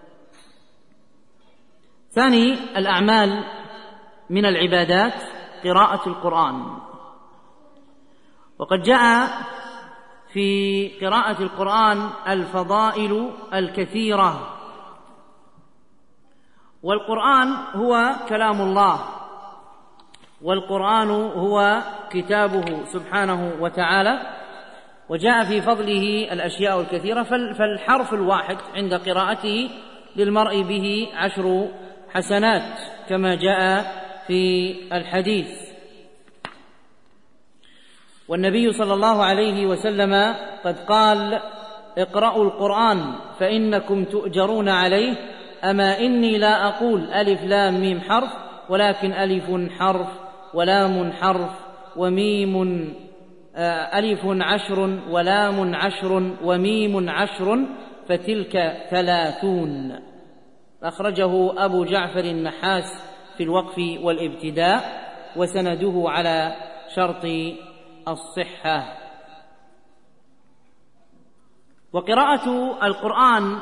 ثاني الأعمال من العبادات قراءة القرآن. وقد جاء في قراءة القرآن الفضائل الكثيرة. والقرآن هو كلام الله، والقرآن هو كتابه سبحانه وتعالى، وجاء في فضله الأشياء الكثيرة. فالحرف الواحد عند قراءته للمرء به 10 حسنات كما جاء في الحديث. والنبي صلى الله عليه وسلم قد قال: اقرأوا القرآن فإنكم تؤجرون عليه، أما إني لا أقول ألف لام ميم حرف، ولكن ألف حرف ولام حرف وميم ألف 10 ولام 10 وميم 10 فتلك 30. أخرجه أبو جعفر النحاس في الوقف والابتداء، وسنده على شرط الصحة. وقراءة القرآن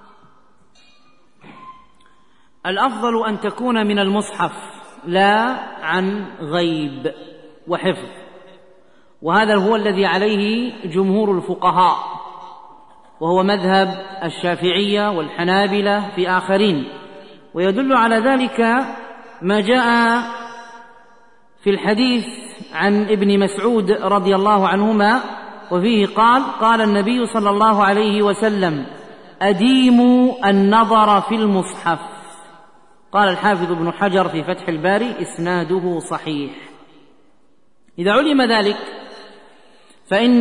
الأفضل أن تكون من المصحف لا عن غيب وحفظ، وهذا هو الذي عليه جمهور الفقهاء، وهو مذهب الشافعية والحنابلة في آخرين. ويدل على ذلك ما جاء في الحديث عن ابن مسعود رضي الله عنهما، وفيه قال النبي صلى الله عليه وسلم: أديموا النظر في المصحف. قال الحافظ ابن حجر في فتح الباري: إسناده صحيح. إذا علم ذلك فإن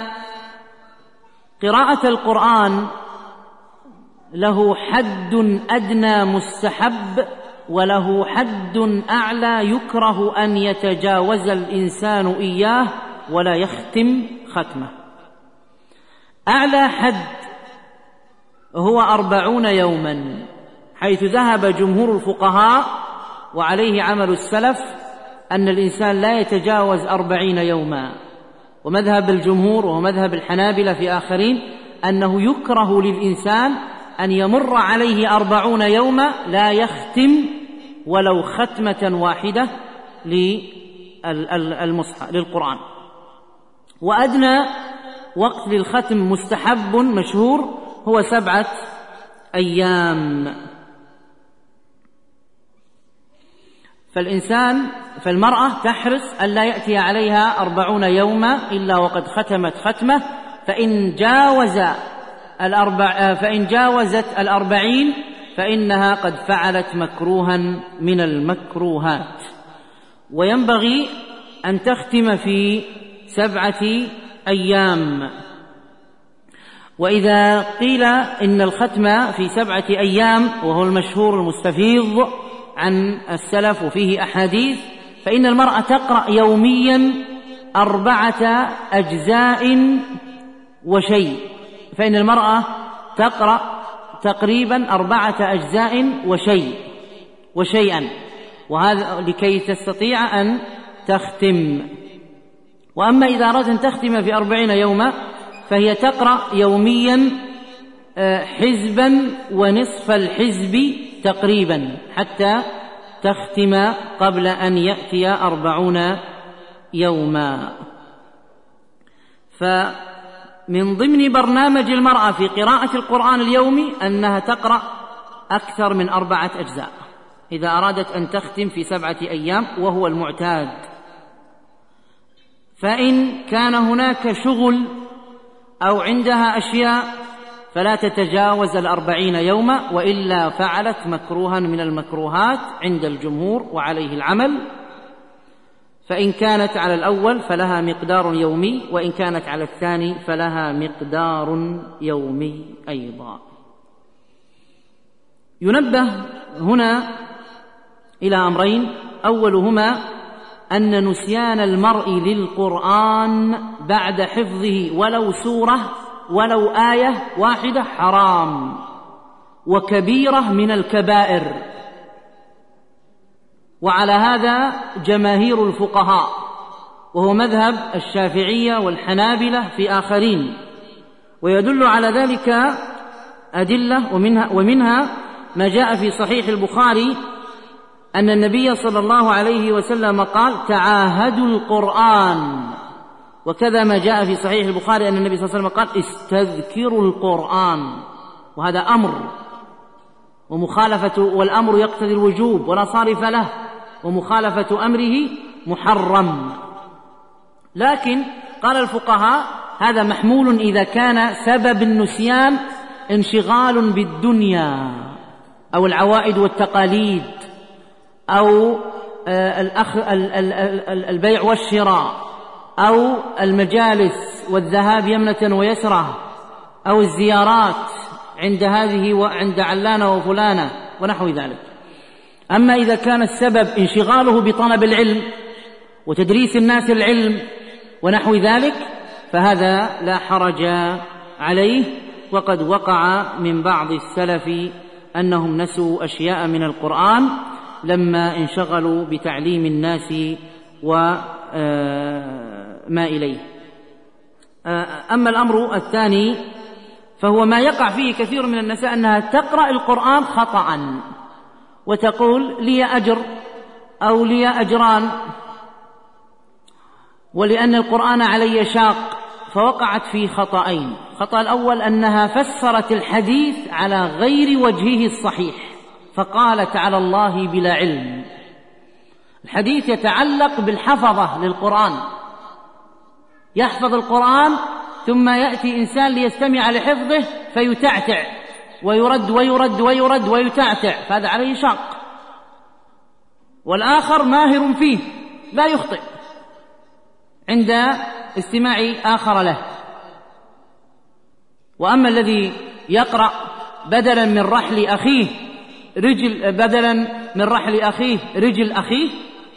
قراءة القرآن له حد أدنى مستحب، وله حد أعلى يكره أن يتجاوز الإنسان إياه ولا يختم ختمة. أعلى حد هو 40 يوما، حيث ذهب جمهور الفقهاء وعليه عمل السلف أن الإنسان لا يتجاوز 40 يوما. ومذهب الجمهور ومذهب الحنابلة في آخرين أنه يكره للإنسان أن يمر عليه 40 يوما لا يختم ولو ختمة واحدة المصحف للقرآن. وأدنى وقت للختم مستحب مشهور هو 7 أيام. فالمرأة تحرص ألا يأتي عليها 40 يوما إلا وقد ختمت ختمة، فإن جاوزت 40 فإنها قد فعلت مكروها من المكروهات. وينبغي أن تختم في 7 أيام. وإذا قيل إن الختم في 7 أيام وهو المشهور المستفيض عن السلف وفيه أحاديث، فإن المرأة تقرأ يوميا 4 أجزاء وشيء، فإن المرأة تقرأ تقريبا 4 أجزاء وشيئا، وهذا لكي تستطيع أن تختم. وأما إذا أردت أن تختم في 40 يوما فهي تقرأ يوميا حزبا ونصف الحزب تقريبا حتى تختم قبل أن يأتي 40 يوما. فمن ضمن برنامج المرأة في قراءة القرآن اليومي أنها تقرأ أكثر من 4 أجزاء إذا أرادت أن تختم في 7 أيام وهو المعتاد. فإن كان هناك شغل أو عندها أشياء فلا تتجاوز 40 يوما، وإلا فعلت مكروها من المكروهات عند الجمهور وعليه العمل. فإن كانت على الأول فلها مقدار يومي، وإن كانت على الثاني فلها مقدار يومي أيضا. ينبه هنا إلى أمرين: أولهما أن نسيان المرء للقرآن بعد حفظه ولو سورة ولو آية واحدة حرام وكبيرة من الكبائر، وعلى هذا جماهير الفقهاء، وهو مذهب الشافعية والحنابلة في آخرين. ويدل على ذلك أدلة، ومنها ما جاء في صحيح البخاري أن النبي صلى الله عليه وسلم قال: تعاهدوا القرآن. وكذا ما جاء في صحيح البخاري أن النبي صلى الله عليه وسلم قال: استذكروا القرآن. وهذا أمر، والأمر يقتضي الوجوب ولا صارف له، ومخالفة أمره محرم. لكن قال الفقهاء هذا محمول إذا كان سبب النسيان انشغال بالدنيا أو العوائد والتقاليد أو البيع والشراء أو المجالس والذهاب يمنة ويسرة أو الزيارات عند هذه وعند علانة وفلانة ونحو ذلك. أما إذا كان السبب انشغاله بطلب العلم وتدريس الناس العلم ونحو ذلك فهذا لا حرج عليه. وقد وقع من بعض السلف أنهم نسوا أشياء من القرآن لما انشغلوا بتعليم الناس وما إليه. أما الأمر الثاني فهو ما يقع فيه كثير من النساء أنها تقرأ القرآن خطأ وتقول: لي أجر أو لي أجران، ولأن القرآن علي شاق، فوقعت في خطأين. الخطأ الأول أنها فسرت الحديث على غير وجهه الصحيح، فقالت على الله بلا علم. الحديث يتعلق بالحفظة للقرآن، يحفظ القرآن ثم يأتي إنسان ليستمع لحفظه فيتعتع ويرد ويرد ويرد ويتعتع، فهذا عليه شاق. والآخر ماهر فيه لا يخطئ عند استماع آخر له. وأما الذي يقرأ بدلا من رحل أخيه رجل أخيه،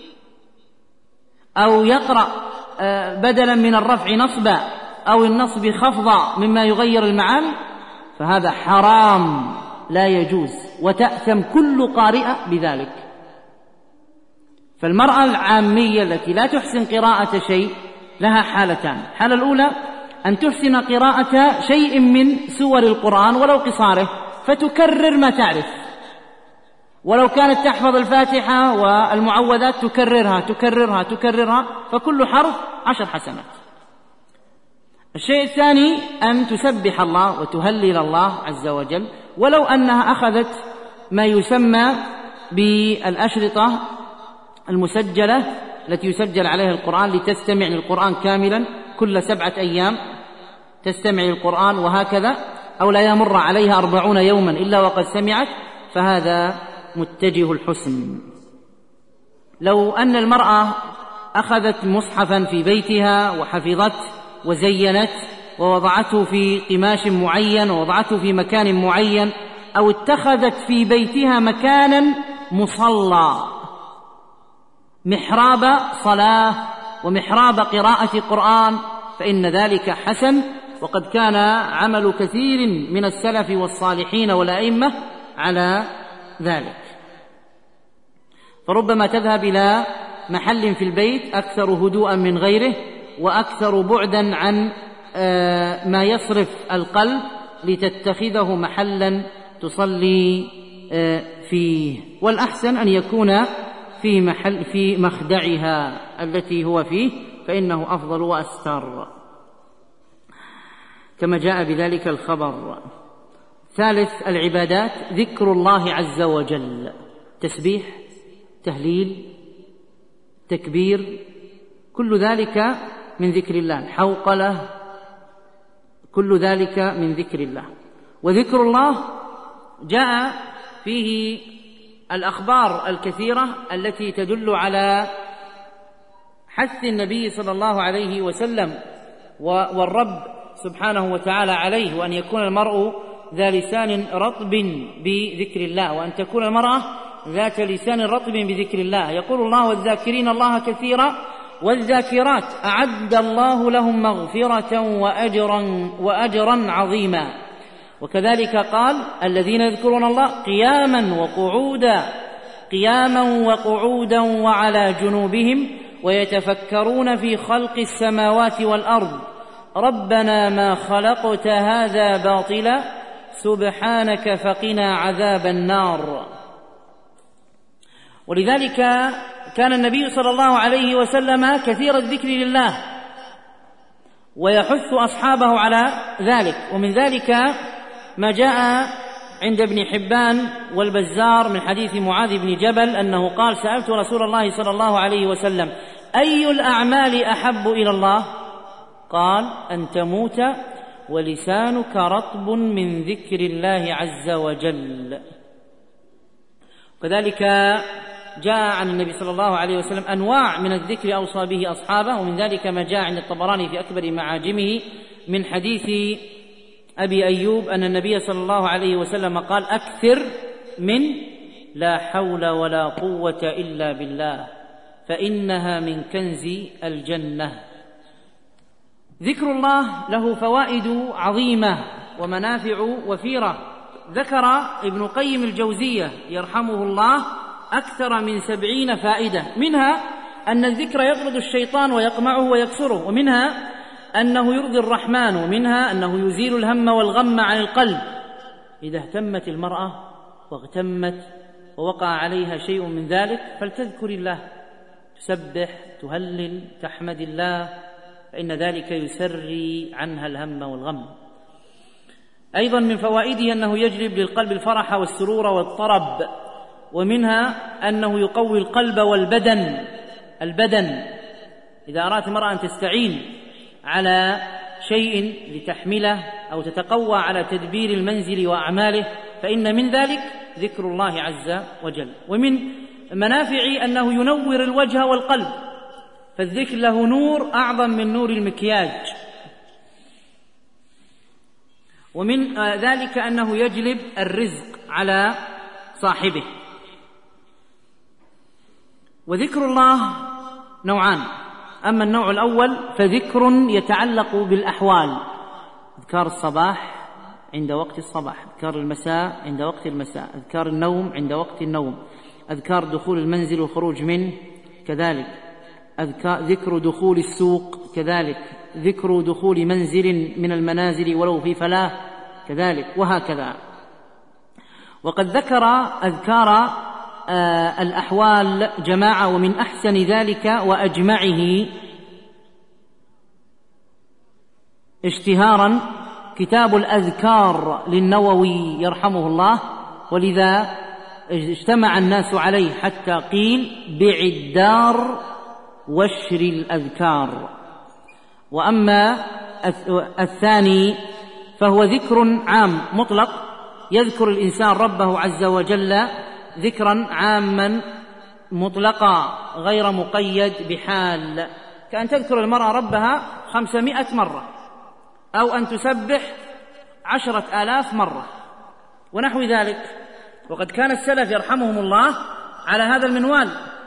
أو يقرأ بدلا من الرفع نصبا أو النصب خفضا مما يغير المعاني، فهذا حرام لا يجوز، وتأثم كل قارئة بذلك. فالمرأة العامية التي لا تحسن قراءة شيء لها حالتان: الحالة الأولى أن تحسن قراءة شيء من سور القرآن ولو قصاره فتكرر ما تعرف، ولو كانت تحفظ الفاتحة والمعوذات تكررها فكل حرف 10 حسنات. الشيء الثاني أن تسبح الله وتهلل الله عز وجل، ولو أنها أخذت ما يسمى بالأشرطة المسجلة التي يسجل عليها القرآن لتستمع للقرآن كاملا كل 7 أيام تستمع للقرآن وهكذا، أو لا يمر عليها 40 يوما إلا وقد سمعت، فهذا متجه الحسن. لو أن المرأة أخذت مصحفا في بيتها وحفظته وزينت ووضعته في قماش معين ووضعته في مكان معين، أو اتخذت في بيتها مكانا مصلى، محراب صلاة ومحراب قراءة قرآن، فإن ذلك حسن، وقد كان عمل كثير من السلف والصالحين والأئمة على ذلك. فربما تذهب إلى محل في البيت أكثر هدوءا من غيره وأكثر بعدا عن ما يصرف القلب لتتخذه محلا تصلي فيه، والأحسن أن يكون في مخدعها التي هو فيه، فإنه أفضل وأستر كما جاء بذلك الخبر. ثالث العبادات ذكر الله عز وجل، تسبيح، تهليل، تكبير، كل ذلك من ذكر الله، الحوقلة، كل ذلك من ذكر الله. وذكر الله جاء فيه الأخبار الكثيرة التي تدل على حث النبي صلى الله عليه وسلم والرب سبحانه وتعالى عليه، وأن يكون المرء ذا لسان رطب بذكر الله، وأن تكون المرأة ذات لسان رطب بذكر الله. يقول الله: والذاكرين الله كثيرا والذاكرات أعد الله لهم مغفرة وأجرا عظيما. وكذلك قال: الذين يذكرون الله قياما وقعودا وعلى جنوبهم ويتفكرون في خلق السماوات والأرض ربنا ما خلقت هذا باطلا سبحانك فقنا عذاب النار. ولذلك كان النبي صلى الله عليه وسلم كثير الذكر لله ويحث أصحابه على ذلك. ومن ذلك ما جاء عند ابن حبان والبزار من حديث معاذ بن جبل أنه قال: سألت رسول الله صلى الله عليه وسلم: أي الأعمال أحب إلى الله؟ قال: أن تموت ولسانك رطب من ذكر الله عز وجل. وكذلك جاء عن النبي صلى الله عليه وسلم أنواع من الذكر أوصى به أصحابه، ومن ذلك ما جاء عند الطبراني في أكبر معاجمه من حديث أبي أيوب أن النبي صلى الله عليه وسلم قال: أكثر من لا حول ولا قوة إلا بالله فإنها من كنز الجنة. ذكر الله له فوائد عظيمة ومنافع وفيرة. ذكر ابن قيم الجوزية يرحمه الله أكثر من 70 فائدة، منها أن الذكر يطرد الشيطان ويقمعه ويكسره، ومنها أنه يرضي الرحمن، ومنها أنه يزيل الهم والغم عن القلب. إذا اهتمت المرأة واغتمت ووقع عليها شيء من ذلك فلتذكر الله، تسبح، تهلل، تحمد الله، فإن ذلك يسري عنها الهم والغم. أيضا من فوائده أنه يجلب للقلب الفرح والسرور والطرب، ومنها أنه يقوي القلب والبدن. البدن إذا أرادت المرأة أن تستعين على شيء لتحمله أو تتقوى على تدبير المنزل وأعماله فإن من ذلك ذكر الله عز وجل. ومن منافع أنه ينور الوجه والقلب، فالذكر له نور أعظم من نور المكياج. ومن ذلك أنه يجلب الرزق على صاحبه. وذكر الله نوعان: أما النوع الأول فذكر يتعلق بالأحوال، أذكار الصباح عند وقت الصباح، أذكار المساء عند وقت المساء، أذكار النوم عند وقت النوم، أذكار دخول المنزل والخروج منه، كذلك ذكر دخول السوق، كذلك ذكر دخول منزل من المنازل ولو في فلاة، كذلك، وهكذا. وقد ذكر أذكار الأحوال جماعة، ومن أحسن ذلك وأجمعه اشتهارا كتاب الأذكار للنووي يرحمه الله، ولذا اجتمع الناس عليه حتى قيل بع الدار واشر الأذكار. وأما الثاني فهو ذكر عام مطلق، يذكر الإنسان ربه عز وجل ذكرا عاما مطلقا غير مقيد بحال، كأن تذكر المرأة ربها 500 مرة، أو أن تسبح 10,000 مرة ونحو ذلك. وقد كان السلف يرحمهم الله على هذا المنوال.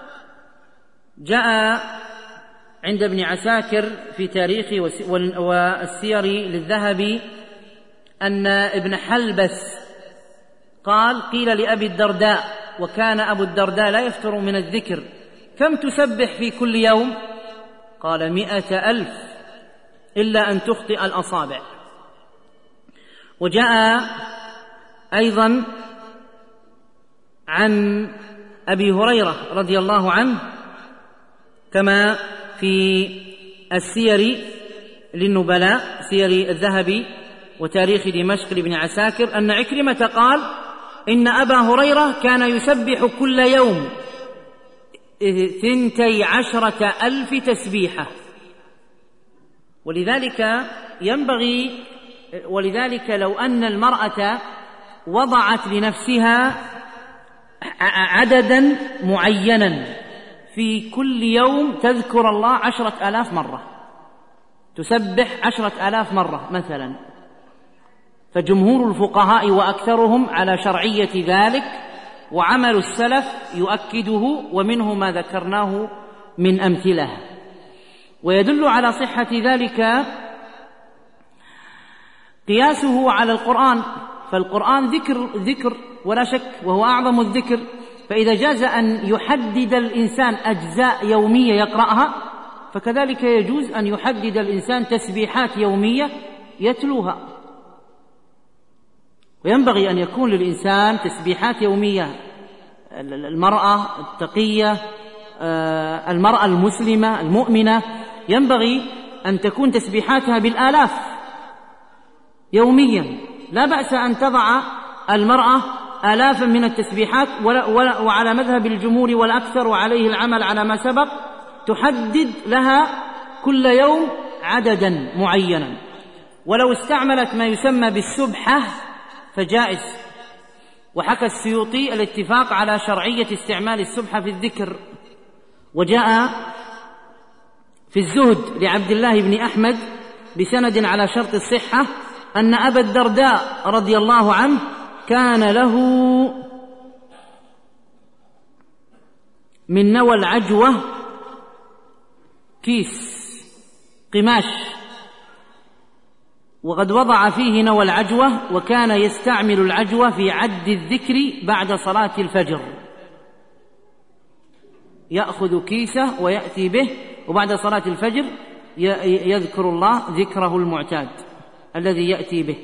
جاء عند ابن عساكر في تاريخه والسير للذهبي أن ابن حلبس قال: قيل لأبي الدرداء، وكان أبو الدرداء لا يفتر من الذكر: كم تسبح في كل يوم؟ قال: 100,000 إلا أن تخطئ الأصابع. وجاء أيضا عن أبي هريرة رضي الله عنه كما في السير للنبلاء، سير الذهبي وتاريخ دمشق لابن عساكر، أن عكرمة قال: إن أبا هريرة كان يسبح كل يوم 12,000 تسبيحة. ولذلك لو أن المرأة وضعت لنفسها عددا معينا في كل يوم تذكر الله 10,000 مرة، تسبح 10,000 مرة مثلا، فجمهور الفقهاء وأكثرهم على شرعية ذلك، وعمل السلف يؤكده، ومنه ما ذكرناه من أمثلة. ويدل على صحة ذلك قياسه على القرآن، فالقرآن ذكر ولا شك، وهو أعظم الذكر، فإذا جاز أن يحدد الإنسان أجزاء يومية يقرأها، فكذلك يجوز أن يحدد الإنسان تسبيحات يومية يتلوها. وينبغي أن يكون للإنسان تسبيحات يومية. المرأة التقية، المرأة المسلمة المؤمنة، ينبغي أن تكون تسبيحاتها بالآلاف يوميا. لا بأس أن تضع المرأة آلافا من التسبيحات، وعلى مذهب الجمهور والأكثر، وعليه العمل على ما سبق، تحدد لها كل يوم عددا معينا. ولو استعملت ما يسمى بالسبحة فجائز. وحكى السيوطي الاتفاق على شرعية استعمال السبحة في الذكر. وجاء في الزهد لعبد الله بن أحمد بسند على شرط الصحة أن أبا الدرداء رضي الله عنه كان له من نوى العجوة كيس قماش، وقد وضع فيه نوى العجوة، وكان يستعمل العجوة في عد الذكر بعد صلاة الفجر، يأخذ كيسه ويأتي به، وبعد صلاة الفجر يذكر الله ذكره المعتاد الذي يأتي به.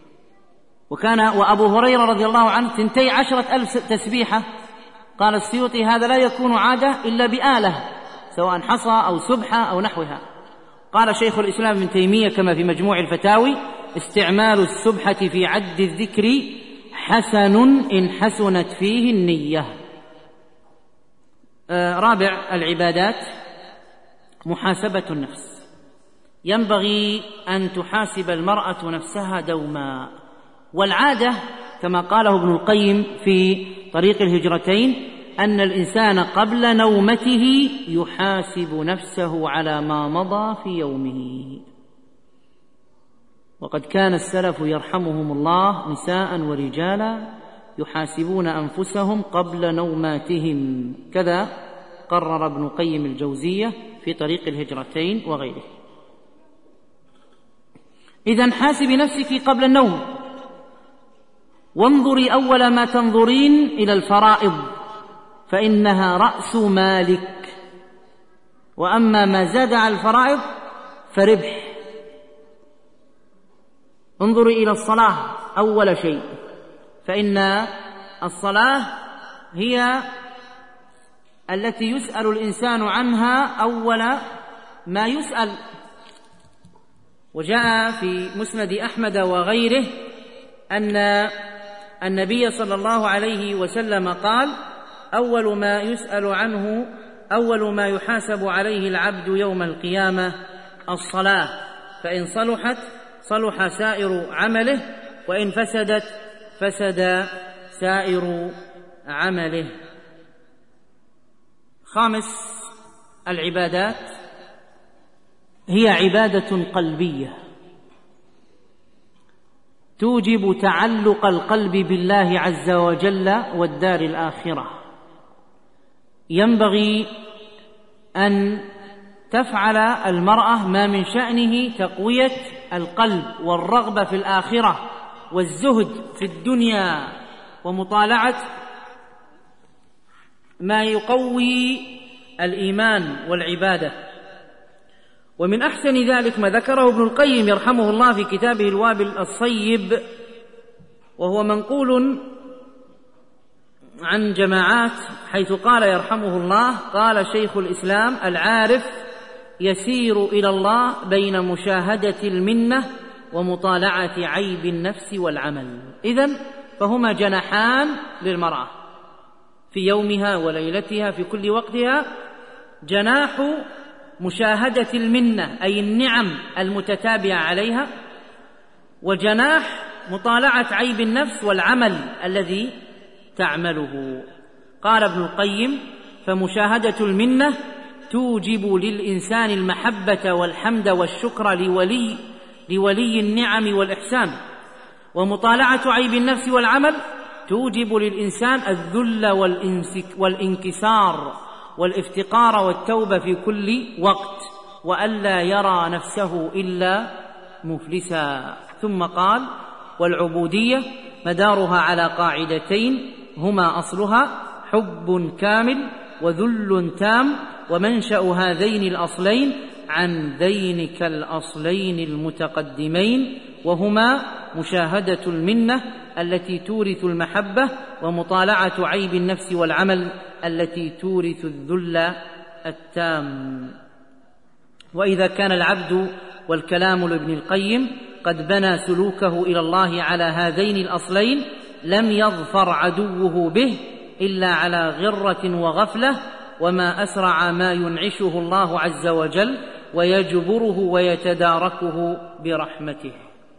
وأبو هريرة رضي الله عنه 12,000 تسبيحة. قال السيوطي: هذا لا يكون عادة إلا بآلة، سواء حصى أو سبحة أو نحوها. قال شيخ الإسلام ابن تيمية كما في مجموع الفتاوي: استعمال السبحة في عد الذكر حسن إن حسنت فيه النية. رابع العبادات محاسبة النفس. ينبغي أن تحاسب المرأة نفسها دوما. والعادة كما قاله ابن القيم في طريق الهجرتين أن الإنسان قبل نومته يحاسب نفسه على ما مضى في يومه. وقد كان السلف يرحمهم الله نساء ورجالا يحاسبون أنفسهم قبل نوماتهم، كذا قرر ابن القيم الجوزية في طريق الهجرتين وغيره. إذن حاسبي نفسك قبل النوم، وانظري أول ما تنظرين إلى الفرائض، فإنها رأس مالك، وأما ما زاد على الفرائض فربح. انظري إلى الصلاة أول شيء، فإن الصلاة هي التي يسأل الإنسان عنها أول ما يسأل. وجاء في مسند أحمد وغيره أن النبي صلى الله عليه وسلم قال: أول ما يسأل عنه، أول ما يحاسب عليه العبد يوم القيامة الصلاة، فإن صلحت صلح سائر عمله، وإن فسدت فسد سائر عمله. خامس العبادات هي عبادة قلبية توجب تعلق القلب بالله عز وجل والدار الآخرة. ينبغي أن تفعل المرأة ما من شأنه تقوية القلب والرغبة في الآخرة والزهد في الدنيا ومطالعة ما يقوي الإيمان والعبادة. ومن أحسن ذلك ما ذكره ابن القيم يرحمه الله في كتابه الوابل الصيب، وهو منقول عن جماعات، حيث قال يرحمه الله: قال شيخ الإسلام: العارف يسير إلى الله بين مشاهدة المنة ومطالعة عيب النفس والعمل. إذن فهما جناحان للمرأة في يومها وليلتها في كل وقتها: جناح مشاهدة المنة أي النعم المتتابعة عليها، وجناح مطالعة عيب النفس والعمل الذي تعمله. قال ابن القيم: فمشاهدة المنة توجب للإنسان المحبة والحمد والشكر لولي النعم والإحسان، ومطالعة عيب النفس والعمل توجب للإنسان الذل والانكسار والافتقار والتوبة في كل وقت، وألا يرى نفسه إلا مفلسا. ثم قال: والعبودية مدارها على قاعدتين هما أصلها حب كامل وذل تام، ومنشأ هذين الأصلين عن ذينك الأصلين المتقدمين، وهما مشاهدة المنة التي تورث المحبة، ومطالعة عيب النفس والعمل التي تورث الذل التام. وإذا كان العبد، والكلام لابن القيم، قد بنى سلوكه إلى الله على هذين الأصلين، لم يظفر عدوه به إلا على غرة وغفلة، وما أسرع ما ينعشه الله عز وجل ويجبره ويتداركه برحمته.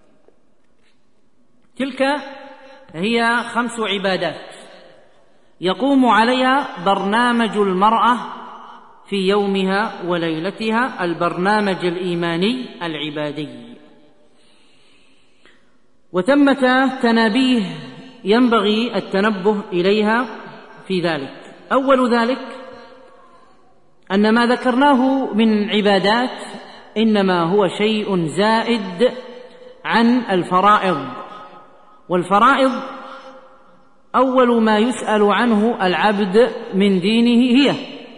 تلك هي 5 عبادات يقوم عليها برنامج المرأة في يومها وليلتها، البرنامج الإيماني العبادي. وثمة تنابيه ينبغي التنبه إليها في ذلك. أول ذلك أن ما ذكرناه من عبادات إنما هو شيء زائد عن الفرائض، والفرائض أول ما يسأل عنه العبد من دينه هي،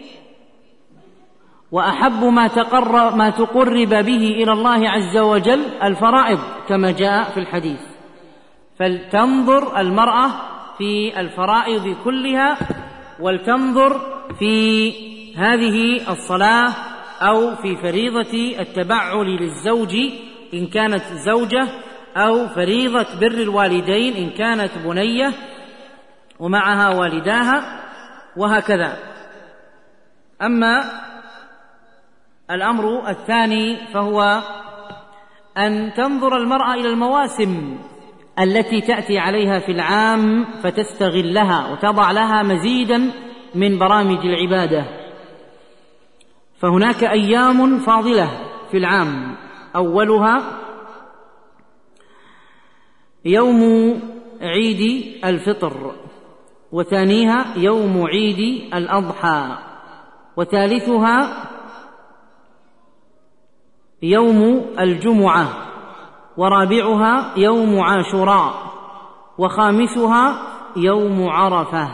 وأحب ما تقرب به إلى الله عز وجل الفرائض كما جاء في الحديث. فلتنظر المرأة في الفرائض كلها، ولتنظر في هذه الصلاة أو في فريضة التبعل للزوج إن كانت زوجة، أو فريضة بر الوالدين إن كانت بنية ومعها والداها، وهكذا. أما الأمر الثاني فهو أن تنظر المرأة إلى المواسم التي تأتي عليها في العام فتستغلها وتضع لها مزيدا من برامج العبادة. فهناك أيام فاضلة في العام، أولها يوم عيد الفطر، وثانيها يوم عيد الأضحى، وثالثها يوم الجمعة، ورابعها يوم عاشوراء، وخامسها يوم عرفة.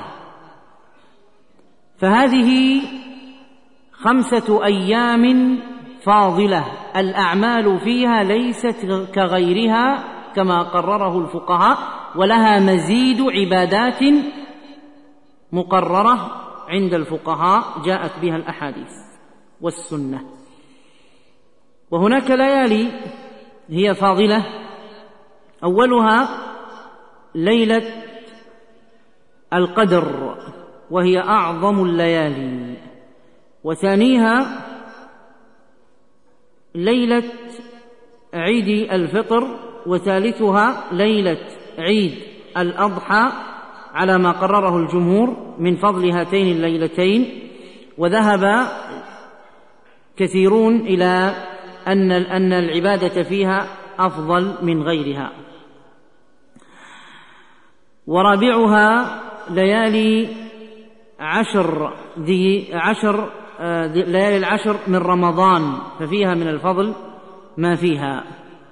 فهذه 5 أيام فاضلة الأعمال فيها ليست كغيرها كما قرره الفقهاء، ولها مزيد عبادات مقررة عند الفقهاء جاءت بها الأحاديث والسنة. وهناك ليالي هي فاضلة، أولها ليلة القدر وهي أعظم الليالي، وثانيها ليلة عيد الفطر، وثالثها ليلة عيد الأضحى على ما قرره الجمهور من فضل هاتين الليلتين. وذهب كثيرون إلى أن العبادة فيها أفضل من غيرها. ورابعها ليالي ليالي العشر من رمضان، ففيها من الفضل ما فيها.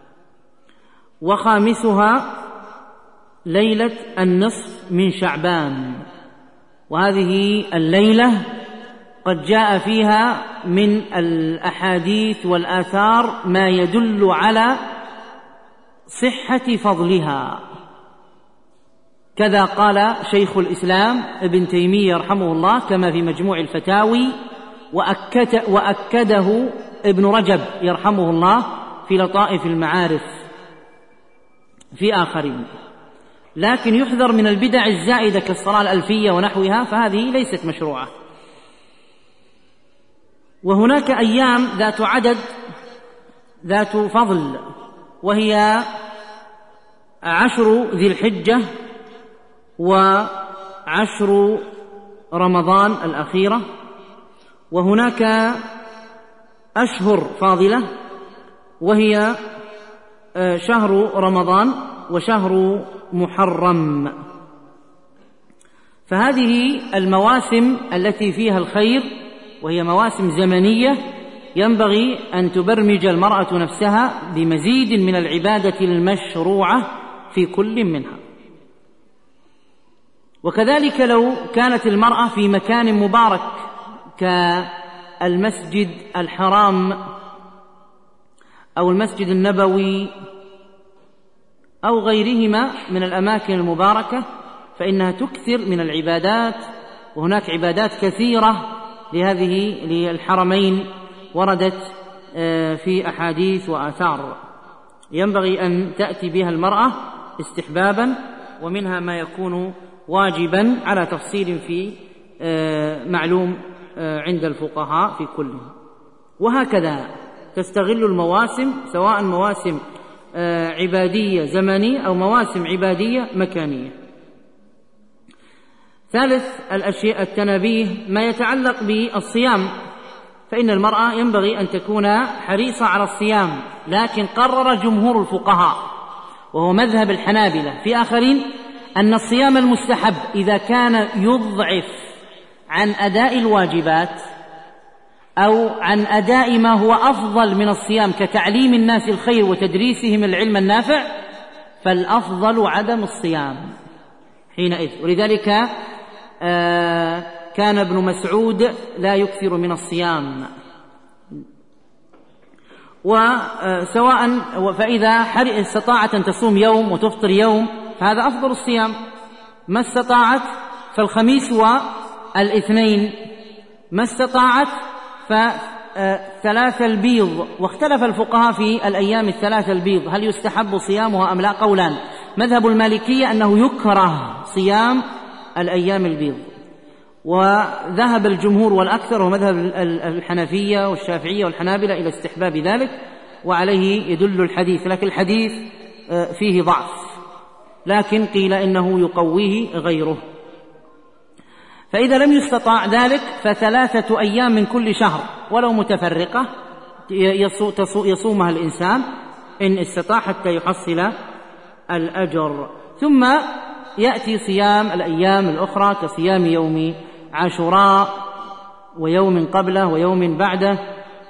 وخامسها ليلة النصف من شعبان، وهذه الليلة قد جاء فيها من الأحاديث والآثار ما يدل على صحة فضلها. كذا قال شيخ الإسلام ابن تيمية رحمه الله كما في مجموع الفتاوي، وأكده ابن رجب يرحمه الله في لطائف المعارف في آخرين. لكن يحذر من البدع الزائدة كالصلاة الألفية ونحوها، فهذه ليست مشروعة. وهناك أيام ذات عدد ذات فضل، وهي 10 ذي الحجة و10 رمضان الأخيرة. وهناك أشهر فاضلة، وهي شهر رمضان وشهر محرم. فهذه المواسم التي فيها الخير، وهي مواسم زمنية، ينبغي أن تبرمج المرأة نفسها بمزيد من العبادة المشروعة في كل منها. وكذلك لو كانت المرأة في مكان مبارك كالمسجد الحرام أو المسجد النبوي أو غيرهما من الأماكن المباركة، فإنها تكثر من العبادات. وهناك عبادات كثيرة للحرمين وردت في أحاديث وآثار ينبغي أن تأتي بها المرأة استحبابا، ومنها ما يكون واجبا على تفصيل في معلوم عند الفقهاء في كله. وهكذا تستغل المواسم، سواء مواسم عبادية زمنية أو مواسم عبادية مكانية. ثالث الأشياء التنابيه ما يتعلق بالصيام، فإن المرأة ينبغي أن تكون حريصة على الصيام، لكن قرر جمهور الفقهاء وهو مذهب الحنابلة في آخرين أن الصيام المستحب إذا كان يضعف عن أداء الواجبات أو عن أداء ما هو أفضل من الصيام كتعليم الناس الخير وتدريسهم العلم النافع، فالأفضل عدم الصيام حينئذ. ولذلك كان ابن مسعود لا يكثر من الصيام. وسواء فإذا استطاعت أن تصوم يوم وتفطر يوم فهذا أفضل الصيام، ما استطاعت فالخميس والاثنين، ما استطاعت فثلاث البيض. واختلف الفقهاء في الأيام الثلاث البيض هل يستحب صيامها أم لا، قولان. مذهب المالكية أنه يكره صيام الأيام البيض، وذهب الجمهور والأكثر ومذهب الحنفية والشافعية والحنابلة إلى استحباب ذلك، وعليه يدل الحديث، لكن الحديث فيه ضعف، لكن قيل إنه يقويه غيره. فإذا لم يستطاع ذلك ف3 أيام من كل شهر ولو متفرقة يصومها الإنسان إن استطاع حتى يحصل الأجر. ثم يأتي صيام الأيام الأخرى كصيام يوم عاشوراء ويوم قبله ويوم بعده،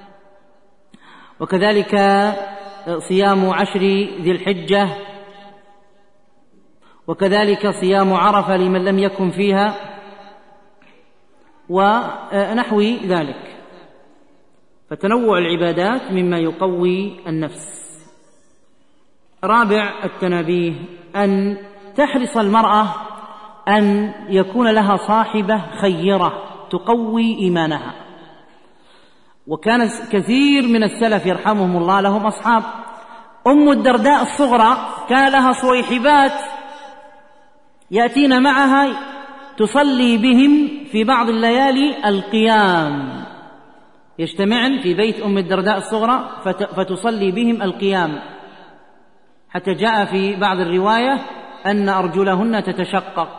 وكذلك صيام 10 ذي الحجة، وكذلك صيام عرفة لمن لم يكن فيها، ونحو ذلك. فتنوع العبادات مما يقوي النفس. رابع التنابيه أن تحرص المرأة أن يكون لها صاحبة خيرة تقوي إيمانها. وكان كثير من السلف يرحمهم الله لهم أصحاب. أم الدرداء الصغرى كان لها صويحبات يأتين معها تصلي بهم في بعض الليالي القيام، يجتمعن في بيت أم الدرداء الصغرى فتصلي بهم القيام، حتى جاء في بعض الرواية أن أرجلهن تتشقق.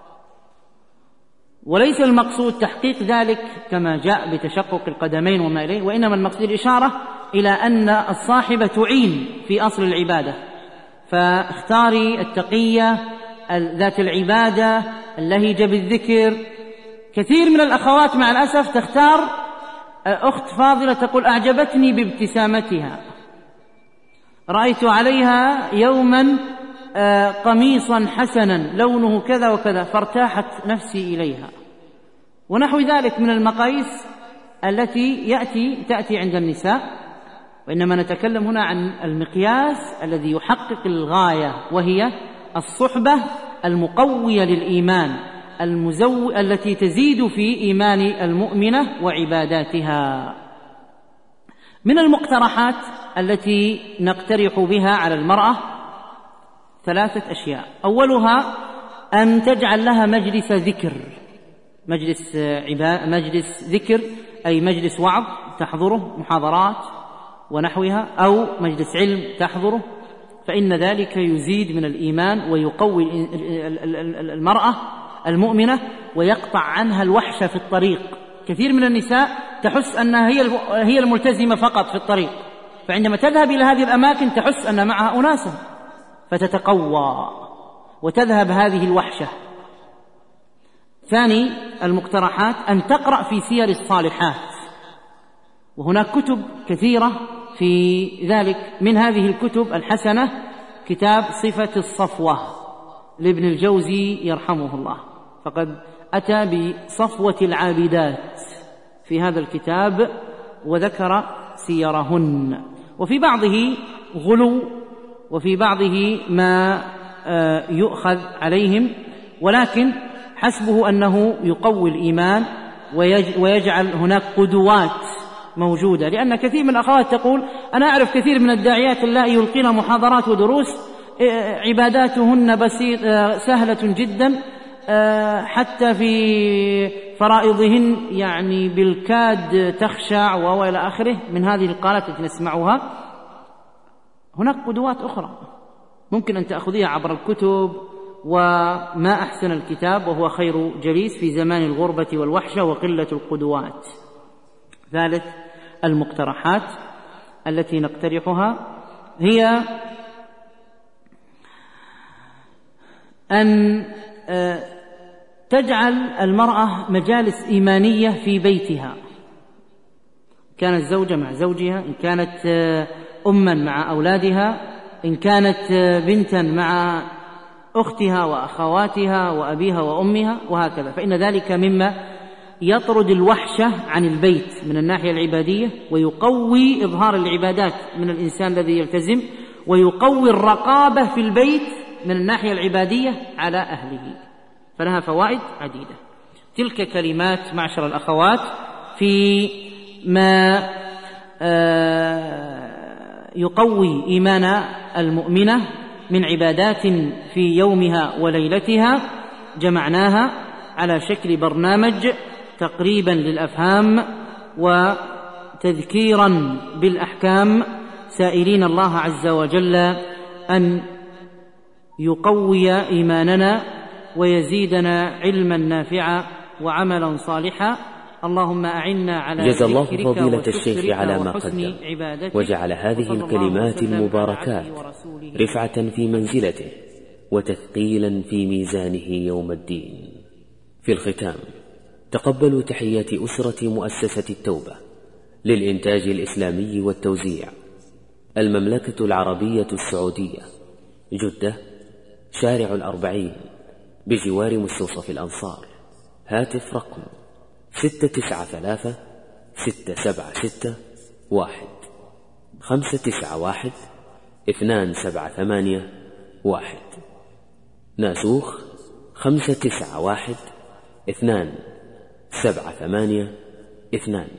وليس المقصود تحقيق ذلك كما جاء بتشقق القدمين وما إليه، وإنما المقصود الإشارة إلى أن الصاحبة تعين في أصل العبادة. فاختاري التقية ذات العبادة اللهجة بالذكر. كثير من الأخوات مع الأسف تختار أخت فاضلة تقول أعجبتني بابتسامتها، رأيت عليها يوما قميصا حسنا لونه كذا وكذا فارتاحت نفسي إليها، ونحو ذلك من المقاييس التي تأتي عند النساء. وإنما نتكلم هنا عن المقياس الذي يحقق الغاية، وهي الصحبة المقوية للإيمان التي تزيد في إيمان المؤمنة وعباداتها. من المقترحات التي نقترح بها على المرأة 3 أشياء. أولها أن تجعل لها مجلس ذكر، مجلس ذكر أي مجلس وعظ تحضره، محاضرات ونحوها، أو مجلس علم تحضره، فإن ذلك يزيد من الإيمان ويقوي المرأة المؤمنة ويقطع عنها الوحشة في الطريق. كثير من النساء تحس أنها هي الملتزمة فقط في الطريق، فعندما تذهب إلى هذه الأماكن تحس أن معها أناسا فتتقوى وتذهب هذه الوحشة. ثاني المقترحات أن تقرأ في سير الصالحات، وهناك كتب كثيرة في ذلك. من هذه الكتب الحسنة كتاب صفة الصفوة لابن الجوزي يرحمه الله، فقد أتى بصفوة العابدات في هذا الكتاب وذكر سيرهن، وفي بعضه غلو وفي بعضه ما يؤخذ عليهم، ولكن حسبه أنه يقوي الإيمان ويجعل هناك قدوات موجودة. لأن كثير من الأخوات تقول أنا أعرف كثير من الداعيات اللائي يلقين محاضرات ودروس عباداتهن سهلة جدا، حتى في فرائضهن يعني بالكاد تخشع وإلى آخره من هذه القالات التي نسمعها. هناك قدوات أخرى ممكن أن تأخذيها عبر الكتب، وما أحسن الكتاب وهو خير جليس في زمان الغربة والوحشة وقلة القدوات. ثالث المقترحات التي نقترحها هي أن تجعل المرأة مجالس إيمانية في بيتها، كانت زوجة مع زوجها، إن كانت أما مع أولادها، إن كانت بنتا مع أختها وأخواتها وأبيها وأمها وهكذا، فإن ذلك مما يطرد الوحشة عن البيت من الناحية العبادية، ويقوي إظهار العبادات من الإنسان الذي يلتزم، ويقوي الرقابة في البيت من الناحية العبادية على أهله، فلها فوائد عديدة. تلك كلمات معشر الأخوات في ما يقوي إيمان المؤمنة من عبادات في يومها وليلتها، جمعناها على شكل برنامج تقريبا للأفهام وتذكيرا بالأحكام، سائلين الله عز وجل أن يقوي إيماننا ويزيدنا علما نافعا وعملا صالحا. اللهم أعنا على جزا الله فضيلة الشيخ على ما قدم، وجعل هذه الكلمات المباركات رفعة في منزلته وتثقيلا في ميزانه يوم الدين. في الختام تقبلوا تحيات أسرة مؤسسة التوبة للإنتاج الإسلامي والتوزيع، المملكة العربية السعودية، جدة، شارع الأربعين بجوار مستوصف الأنصار. هاتف رقم 693-676-1 591-278-1. ناسوخ 591-278-2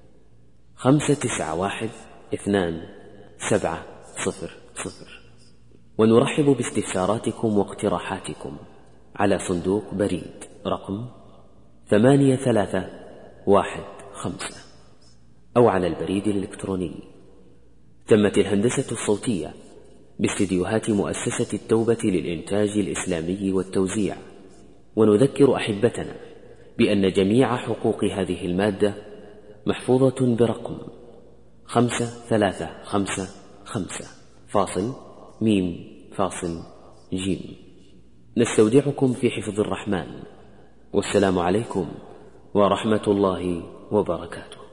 591-278-200. ونرحب باستفساراتكم واقتراحاتكم على صندوق بريد رقم 8315 أو على البريد الإلكتروني. تمت الهندسة الصوتية باستديوهات مؤسسة التوبة للإنتاج الإسلامي والتوزيع. ونذكر أحبتنا بأن جميع حقوق هذه المادة محفوظة برقم 5355.م.ج. نستودعكم في حفظ الرحمن، والسلام عليكم ورحمة الله وبركاته.